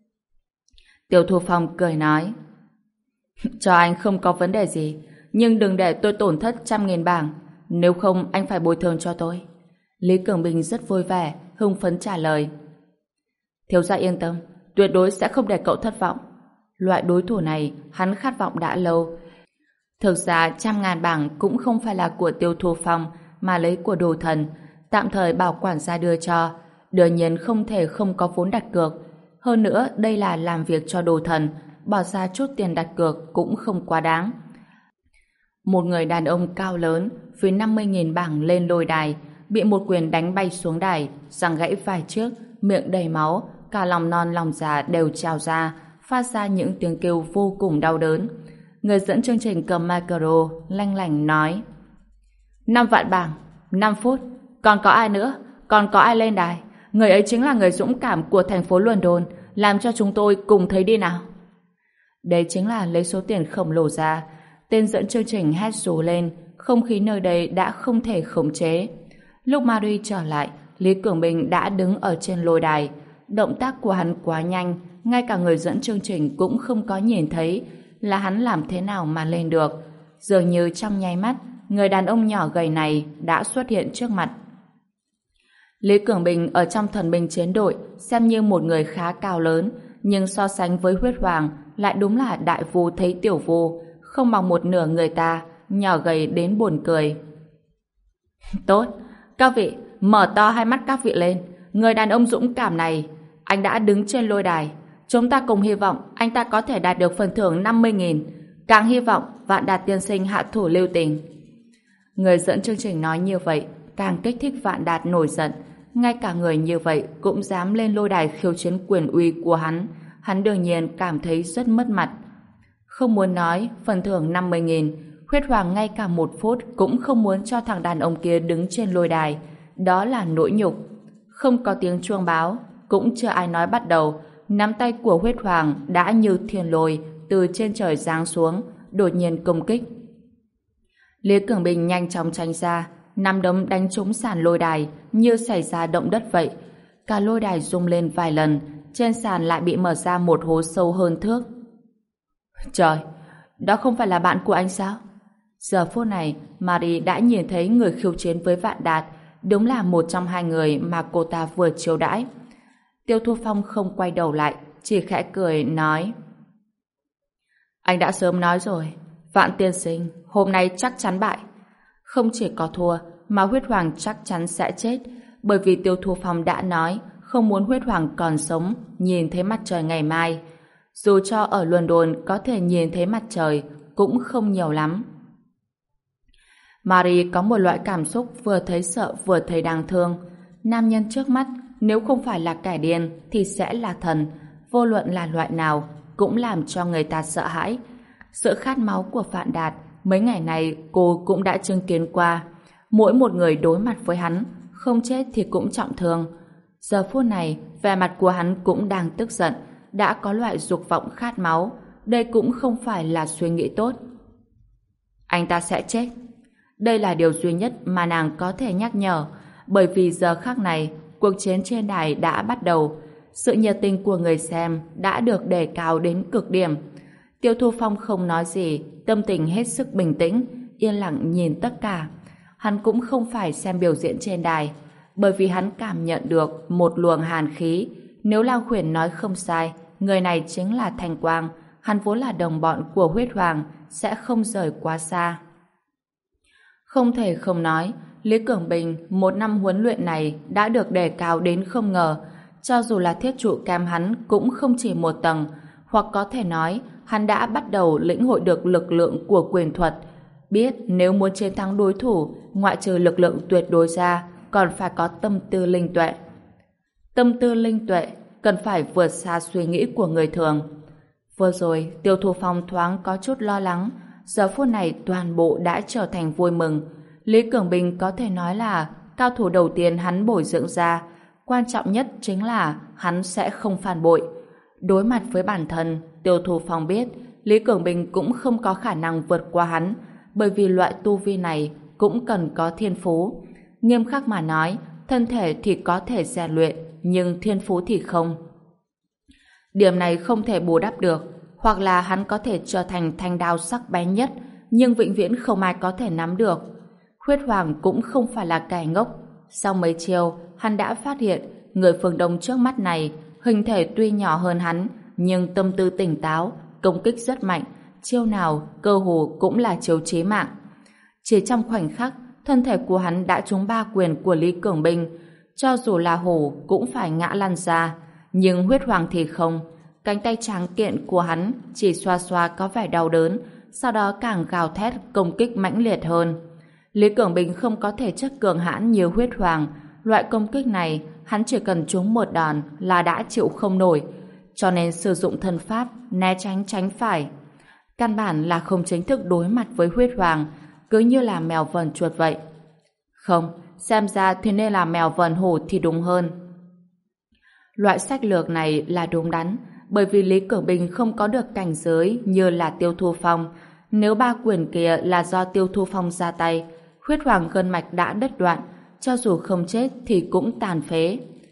Speaker 1: Tiêu Thu Phong cười nói. Cho anh không có vấn đề gì, nhưng đừng để tôi tổn thất 100.000 bảng, nếu không anh phải bồi thường cho tôi. Lý Cường Bình rất vui vẻ, hưng phấn trả lời. Thiếu gia yên tâm, tuyệt đối sẽ không để cậu thất vọng. Loại đối thủ này hắn khát vọng đã lâu. Thực ra 100.000 bảng cũng không phải là của Tiêu Thu Phong, mà lấy của đồ thần, tạm thời bảo quản gia đưa cho. Đương nhiên không thể không có vốn đặt cược. Hơn nữa đây là làm việc cho đồ thần, bỏ ra chút tiền đặt cược cũng không quá đáng. Một người đàn ông cao lớn với 50.000 bảng lên lôi đài, bị một quyền đánh bay xuống đài, răng gãy vai trước, miệng đầy máu, cả lòng non lòng già đều trào ra, phát ra những tiếng kêu vô cùng đau đớn. Người dẫn chương trình cầm micro lanh lảnh nói: 5 vạn bảng, 5 phút, còn có ai nữa? Còn có ai lên đài? Người ấy chính là người dũng cảm của thành phố London, làm cho chúng tôi cùng thấy đi nào. Đây chính là lấy số tiền khổng lồ ra. Tên dẫn chương trình hét rú lên, không khí nơi đây đã không thể khống chế. Lúc Marie trở lại, Lý Cường Bình đã đứng ở trên lôi đài. Động tác của hắn quá nhanh, ngay cả người dẫn chương trình cũng không có nhìn thấy là hắn làm thế nào mà lên được. Dường như trong nháy mắt, người đàn ông nhỏ gầy này đã xuất hiện trước mặt. Lý Cường Bình ở trong thần binh chiến đội xem như một người khá cao lớn, nhưng so sánh với Huyết Hoàng lại đúng là đại vu thấy tiểu vu, không bằng một nửa người ta, nhỏ gầy đến buồn cười. Tốt, các vị, mở to hai mắt các vị lên. Người đàn ông dũng cảm này, anh đã đứng trên lôi đài. Chúng ta cùng hy vọng anh ta có thể đạt được phần thưởng 50.000. Càng hy vọng Vạn Đạt tiên sinh hạ thủ lưu tình. Người dẫn chương trình nói như vậy càng kích thích Vạn Đạt nổi giận. Ngay cả người như vậy cũng dám lên lôi đài khiêu chiến quyền uy của hắn. Hắn đương nhiên cảm thấy rất mất mặt. Không muốn nói phần thưởng 50.000, Huyết Hoàng ngay cả một phút cũng không muốn cho thằng đàn ông kia đứng trên lôi đài. Đó là nỗi nhục. Không có tiếng chuông báo, cũng chưa ai nói bắt đầu. Nắm tay của Huyết Hoàng đã như thiên lôi từ trên trời giáng xuống, đột nhiên công kích. Lý Cường Bình nhanh chóng tránh ra, nắm đấm đánh trúng sàn lôi đài như xảy ra động đất vậy. Cả lôi đài rung lên vài lần, trên sàn lại bị mở ra một hố sâu hơn thước. Trời, đó không phải là bạn của anh sao? Giờ phút này, Marie đã nhìn thấy người khiêu chiến với Vạn Đạt, đúng là một trong hai người mà cô ta vừa chiêu đãi. Tiêu Thu Phong không quay đầu lại, chỉ khẽ cười nói: Anh đã sớm nói rồi, Vạn tiên sinh hôm nay chắc chắn bại. Không chỉ có thua mà Huyết Hoàng chắc chắn sẽ chết, bởi vì Tiêu Thu Phong đã nói không muốn Huyết Hoàng còn sống nhìn thấy mặt trời ngày mai. Dù cho ở London có thể nhìn thấy mặt trời cũng không nhiều lắm. Marie có một loại cảm xúc vừa thấy sợ vừa thấy đáng thương. Nam nhân trước mắt nếu không phải là kẻ điên thì sẽ là thần, vô luận là loại nào cũng làm cho người ta sợ hãi. Sự khát máu của Vạn Đạt mấy ngày này cô cũng đã chứng kiến qua. Mỗi một người đối mặt với hắn, không chết thì cũng trọng thương. Giờ phút này, vẻ mặt của hắn cũng đang tức giận, đã có loại dục vọng khát máu. Đây cũng không phải là suy nghĩ tốt. Anh ta sẽ chết. Đây là điều duy nhất mà nàng có thể nhắc nhở, bởi vì giờ khắc này, cuộc chiến trên đài đã bắt đầu. Sự nhiệt tình của người xem đã được đề cao đến cực điểm. Tiêu Thu Phong không nói gì, tâm tình hết sức bình tĩnh, yên lặng nhìn tất cả. Hắn cũng không phải xem biểu diễn trên đài, bởi vì hắn cảm nhận được một luồng hàn khí. Nếu Lao Khuyển nói không sai, người này chính là Thanh Quang, hắn vốn là đồng bọn của Huyết Hoàng, sẽ không rời quá xa. Không thể không nói, Lý Cường Bình một năm huấn luyện này đã được đề cao đến không ngờ. Cho dù là thiết trụ kém hắn cũng không chỉ một tầng, hoặc có thể nói hắn đã bắt đầu lĩnh hội được lực lượng của quyền thuật. Biết nếu muốn chiến thắng đối thủ, ngoại trừ lực lượng tuyệt đối ra, còn phải có tâm tư linh tuệ. Tâm tư linh tuệ cần phải vượt xa suy nghĩ của người thường. Vừa rồi, Tiêu Thu Phong thoáng có chút lo lắng, giờ phút này toàn bộ đã trở thành vui mừng. Lý Cường Bình có thể nói là cao thủ đầu tiên hắn bồi dưỡng ra. Quan trọng nhất chính là hắn sẽ không phản bội. Đối mặt với bản thân, Tiêu Thu Phong biết Lý Cường Bình cũng không có khả năng vượt qua hắn, bởi vì loại tu vi này cũng cần có thiên phú. Nghiêm khắc mà nói, thân thể thì có thể rèn luyện, nhưng thiên phú thì không. Điểm này không thể bù đắp được, hoặc là hắn có thể trở thành thanh đao sắc bén nhất, nhưng vĩnh viễn không ai có thể nắm được. Huyết Hoàng cũng không phải là kẻ ngốc. Sau mấy chiêu, hắn đã phát hiện người phương Đông trước mắt này hình thể tuy nhỏ hơn hắn, nhưng tâm tư tỉnh táo, công kích rất mạnh, chiêu nào cơ hồ cũng là chiêu chí mạng. Chỉ trong khoảnh khắc, thân thể của hắn đã trúng 3 quyền của Lý Cường Bình, cho dù là hổ cũng phải ngã lăn ra, nhưng Huyết Hoàng thì không. Cánh tay tráng kiện của hắn chỉ xoa xoa có vẻ đau đớn, sau đó càng gào thét công kích mãnh liệt hơn. Lý Cường Bình không có thể chất cường hãn như Huyết Hoàng, loại công kích này hắn chỉ cần trúng một đòn là đã chịu không nổi, cho nên sử dụng thân pháp né tránh tránh phải. Căn bản là không chính thức đối mặt với Huyết Hoàng, cứ như là mèo vờn chuột vậy. Không, xem ra thì nên là mèo vờn hổ thì đúng hơn. Loại sách lược này là đúng đắn, bởi vì Lý Cường Bình không có được cảnh giới như là Tiêu Thu Phong. Nếu 3 quyền kia là do Tiêu Thu Phong ra tay, Huyết Hoàng gân mạch đã đứt đoạn, cho dù không chết thì cũng tàn phế.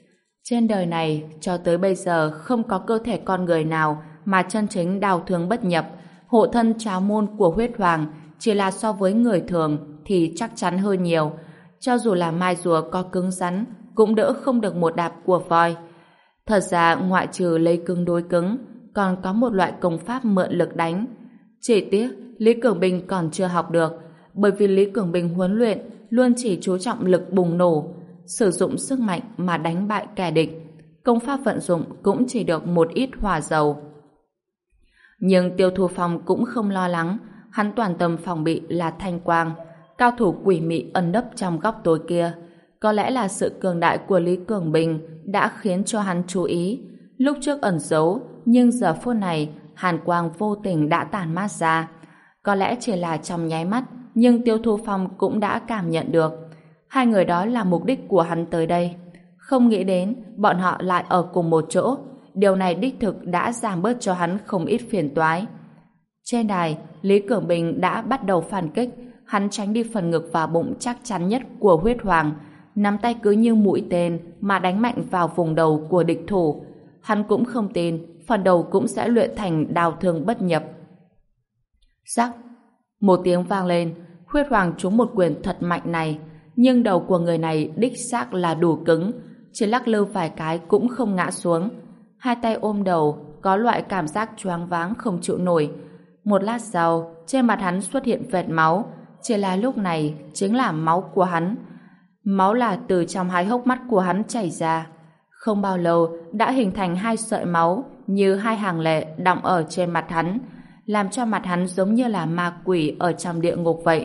Speaker 1: Trên đời này, cho tới bây giờ không có cơ thể con người nào mà chân chính đau thương bất nhập. Hộ thân cháo môn của huyết hoàng chỉ là so với người thường thì chắc chắn hơn nhiều. Cho dù là mai rùa có cứng rắn, cũng đỡ không được một đạp của voi. Thật ra, ngoại trừ lấy cứng đối cứng, còn có một loại công pháp mượn lực đánh. Chỉ tiếc, Lý Cường Bình còn chưa học được, bởi vì Lý Cường Bình huấn luyện luôn chỉ chú trọng lực bùng nổ, sử dụng sức mạnh mà đánh bại kẻ địch. Công pháp vận dụng cũng chỉ được một ít hỏa dầu. Nhưng Tiêu Thu Phong cũng không lo lắng, hắn toàn tâm phòng bị là Thanh Quang, cao thủ quỷ mị ẩn nấp trong góc tối kia. Có lẽ là sự cường đại của Lý Cường Bình đã khiến cho hắn chú ý. Lúc trước ẩn giấu, nhưng giờ phút này hàn quang vô tình đã tản mát ra. Có lẽ chỉ là trong nháy mắt, nhưng Tiêu Thu Phong cũng đã cảm nhận được. Hai người đó là mục đích của hắn tới đây. Không nghĩ đến, bọn họ lại ở cùng một chỗ. Điều này đích thực đã giảm bớt cho hắn không ít phiền toái. Trên đài, Lý Cường Bình đã bắt đầu phản kích. Hắn tránh đi phần ngực và bụng chắc chắn nhất của huyết hoàng, nắm tay cứ như mũi tên mà đánh mạnh vào vùng đầu của địch thủ. Hắn cũng không tin phần đầu cũng sẽ luyện thành đao thương bất nhập. Rắc, một tiếng vang lên, huyết hoàng trúng một quyền thật mạnh này, nhưng đầu của người này đích xác là đủ cứng, chỉ lắc lư vài cái cũng không ngã xuống. Hai tay ôm đầu, có loại cảm giác choáng váng không chịu nổi. Một lát sau, trên mặt hắn xuất hiện vệt máu, chỉ là lúc này chính là máu của hắn. Máu là từ trong hai hốc mắt của hắn chảy ra. Không bao lâu đã hình thành hai sợi máu như hai hàng lệ đọng ở trên mặt hắn, làm cho mặt hắn giống như là ma quỷ ở trong địa ngục vậy.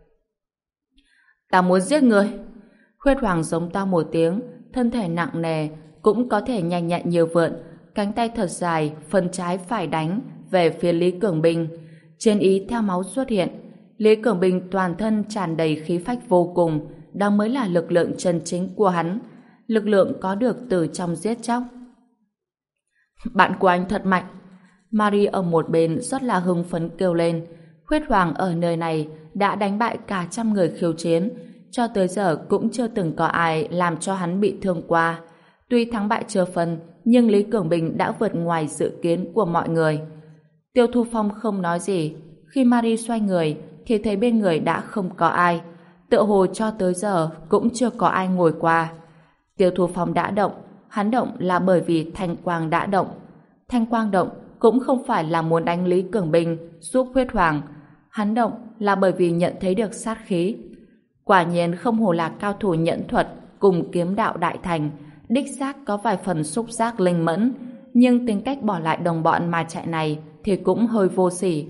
Speaker 1: Ta muốn giết người! Huyết hoàng giống to một tiếng, thân thể nặng nề, cũng có thể nhanh nhẹn như vượn, cánh tay thật dài, phần trái phải đánh về phía Lý Cường Bình. Trên ý theo máu xuất hiện, Lý Cường Bình toàn thân tràn đầy khí phách vô cùng, đó mới là lực lượng chân chính của hắn, lực lượng có được từ trong giết chóc. Bạn của anh thật mạnh! Marie ở một bên rất là hưng phấn kêu lên. Huyết hoàng ở nơi này đã đánh bại cả trăm người khiêu chiến, cho tới giờ cũng chưa từng có ai làm cho hắn bị thương qua. Tuy thắng bại chưa phân, nhưng Lý Cường Bình đã vượt ngoài dự kiến của mọi người. Tiêu Thu Phong không nói gì. Khi Marie xoay người thì thấy bên người đã không có ai, tựa hồ cho tới giờ cũng chưa có ai ngồi qua. Tiêu Thu Phong đã động, hắn động là bởi vì Thanh Quang đã động. Thanh Quang động cũng không phải là muốn đánh Lý Cường Bình giúp huyết hoàng, hắn động là bởi vì nhận thấy được sát khí. Quả nhiên không hổ là cao thủ nhẫn thuật cùng kiếm đạo đại thành, đích xác có vài phần xúc giác linh mẫn, nhưng tính cách bỏ lại đồng bọn mà chạy này thì cũng hơi vô sỉ.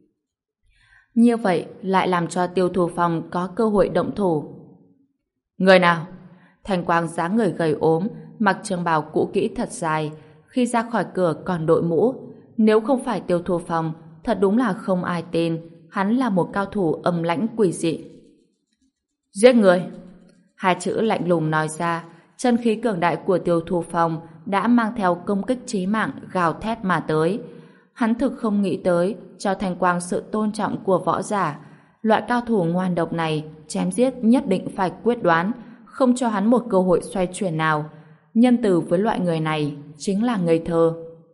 Speaker 1: Như vậy lại làm cho Tiêu Thu Phong có cơ hội động thủ. Người nào? Thanh Quang dáng người gầy ốm, mặc trường bào cũ kỹ thật dài, khi ra khỏi cửa còn đội mũ. Nếu không phải Tiêu Thu Phong, thật đúng là không ai tin hắn là một cao thủ âm lãnh quỷ dị. Giết người! Hai chữ lạnh lùng nói ra, chân khí cường đại của Tiêu Thu Phong đã mang theo công kích chí mạng gào thét mà tới. Hắn thực không nghĩ tới cho Thanh Quang sự tôn trọng của võ giả. Loại cao thủ ngoan độc này chém giết nhất định phải quyết đoán, không cho hắn một cơ hội xoay chuyển nào. Nhân từ với loại người này chính là ngây thơ.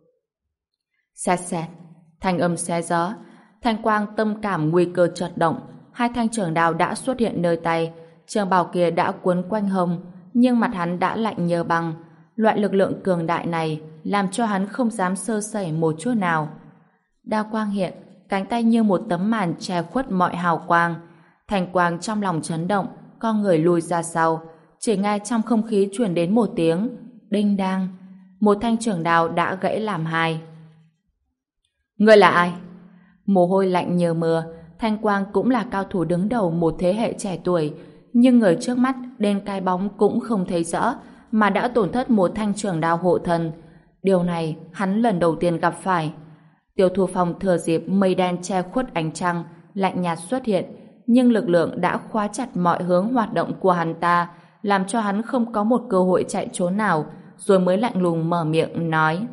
Speaker 1: Xẹt xẹt, thanh âm xé gió. Thanh Quang tâm cảm nguy cơ chợt động, hai thanh trường đao đã xuất hiện nơi tay, trường bào kia đã cuốn quanh hông, nhưng mặt hắn đã lạnh như băng. Loại lực lượng cường đại này làm cho hắn không dám sơ sẩy một chút nào. Đao quang hiện, cánh tay như một tấm màn che khuất mọi hào quang. Thanh Quang trong lòng chấn động, con người lùi ra sau, chỉ nghe trong không khí truyền đến một tiếng đinh đang, một thanh trường đao đã gãy làm hai. Ngươi là ai? Mồ hôi lạnh như mưa. Thanh Quang cũng là cao thủ đứng đầu một thế hệ trẻ tuổi, nhưng người trước mắt đến cái bóng cũng không thấy rõ, mà đã tổn thất một thanh trường đao hộ thân. Điều này hắn lần đầu tiên gặp phải. Tiêu Thu Phong thừa dịp mây đen che khuất ánh trăng, lạnh nhạt xuất hiện, nhưng lực lượng đã khóa chặt mọi hướng hoạt động của hắn ta, làm cho hắn không có một cơ hội chạy trốn nào, rồi mới lạnh lùng mở miệng nói: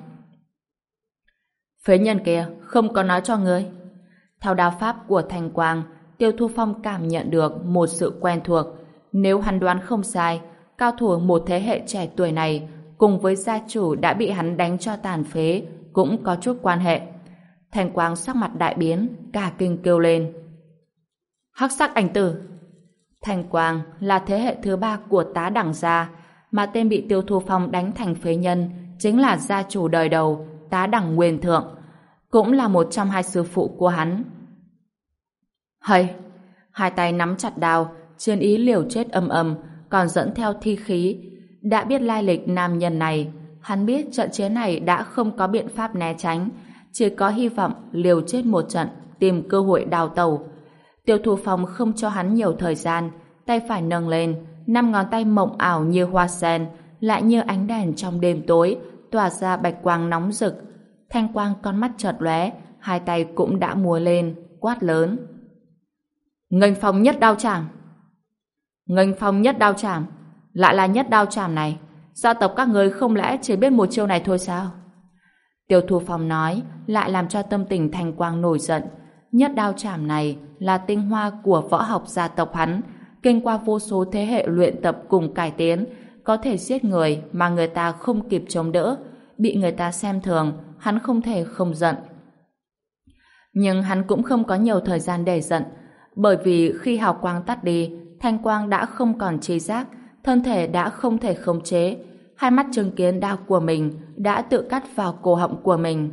Speaker 1: Phế nhân kia không có nói cho ngươi. Theo đao pháp của Thanh Quang, Tiêu Thu Phong cảm nhận được một sự quen thuộc. Nếu hắn đoán không sai, cao thủ một thế hệ trẻ tuổi này cùng với gia chủ đã bị hắn đánh cho tàn phế cũng có chút quan hệ. Thanh Quang sắc mặt đại biến, cả kinh kêu lên. Hắc sắc ảnh tử! Thanh Quang là thế hệ thứ 3 của Tá Đẳng gia, mà tên bị Tiêu Thu Phong đánh thành phế nhân chính là gia chủ đời đầu Tá Đẳng Nguyên Thượng, cũng là một trong hai sư phụ của hắn. Hây! Hai tay nắm chặt đao, chiến ý liều chết âm âm, còn dẫn theo thi khí. Đã biết lai lịch nam nhân này, hắn biết trận chiến này đã không có biện pháp né tránh, chỉ có hy vọng liều chết một trận, tìm cơ hội đào tẩu. Tiêu Thu Phong không cho hắn nhiều thời gian, tay phải nâng lên, 5 ngón tay mộng ảo như hoa sen, lại như ánh đèn trong đêm tối, tỏa ra bạch quang nóng rực. Thanh Quang con mắt chợt lóe, hai tay cũng đã múa lên, quát lớn. Nghênh phong nhất đao trảm! Nghênh phong nhất đao trảm! Lại là nhất đao trảm này, gia tộc các người không lẽ chỉ biết một chiêu này thôi sao? Tiêu Thu Phong nói, lại làm cho tâm tình Thanh Quang nổi giận. Nhất đao trảm này là tinh hoa của võ học gia tộc hắn, kinh qua vô số thế hệ luyện tập cùng cải tiến, có thể giết người mà người ta không kịp chống đỡ, bị người ta xem thường, hắn không thể không giận. Nhưng hắn cũng không có nhiều thời gian để giận, bởi vì khi hào quang tắt đi, Thanh Quang đã không còn trí giác, thân thể đã không thể khống chế, hai mắt chứng kiến đao của mình đã tự cắt vào cổ họng của mình.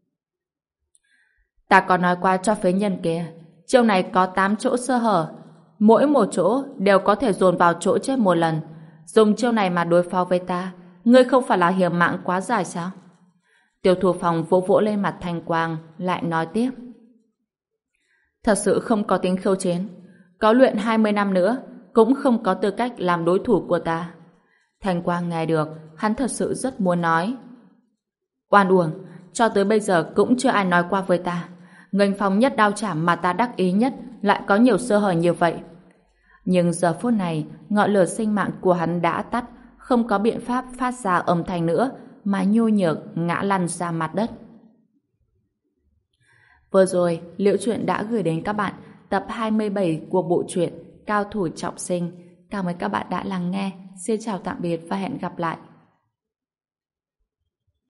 Speaker 1: Ta có nói qua cho phế nhân kia, chiêu này có 8 chỗ sơ hở, mỗi một chỗ đều có thể dồn vào chỗ chết một lần. Dùng chiêu này mà đối phó với ta, ngươi không phải là hiểm mạng quá dài sao? Tiêu Thu Phong vỗ vỗ lên mặt Thanh Quang, lại nói tiếp. Thật sự không có tính khiêu chiến, có luyện 20 năm nữa cũng không có tư cách làm đối thủ của ta. Thanh Quang nghe được, hắn thật sự rất muốn nói. Oan uổng, cho tới bây giờ cũng chưa ai nói qua với ta. Nghênh phong nhất đao trảm mà ta đắc ý nhất lại có nhiều sơ hở như vậy. Nhưng giờ phút này, ngọn lửa sinh mạng của hắn đã tắt, không có biện pháp phát ra âm thanh nữa, mà nhu nhược ngã lăn ra mặt đất. Vừa rồi, Liễu Chuyện đã gửi đến các bạn tập 27 của bộ truyện Cao Thủ Trọng Sinh. Cảm ơn các bạn đã lắng nghe. Xin chào tạm biệt và hẹn gặp lại.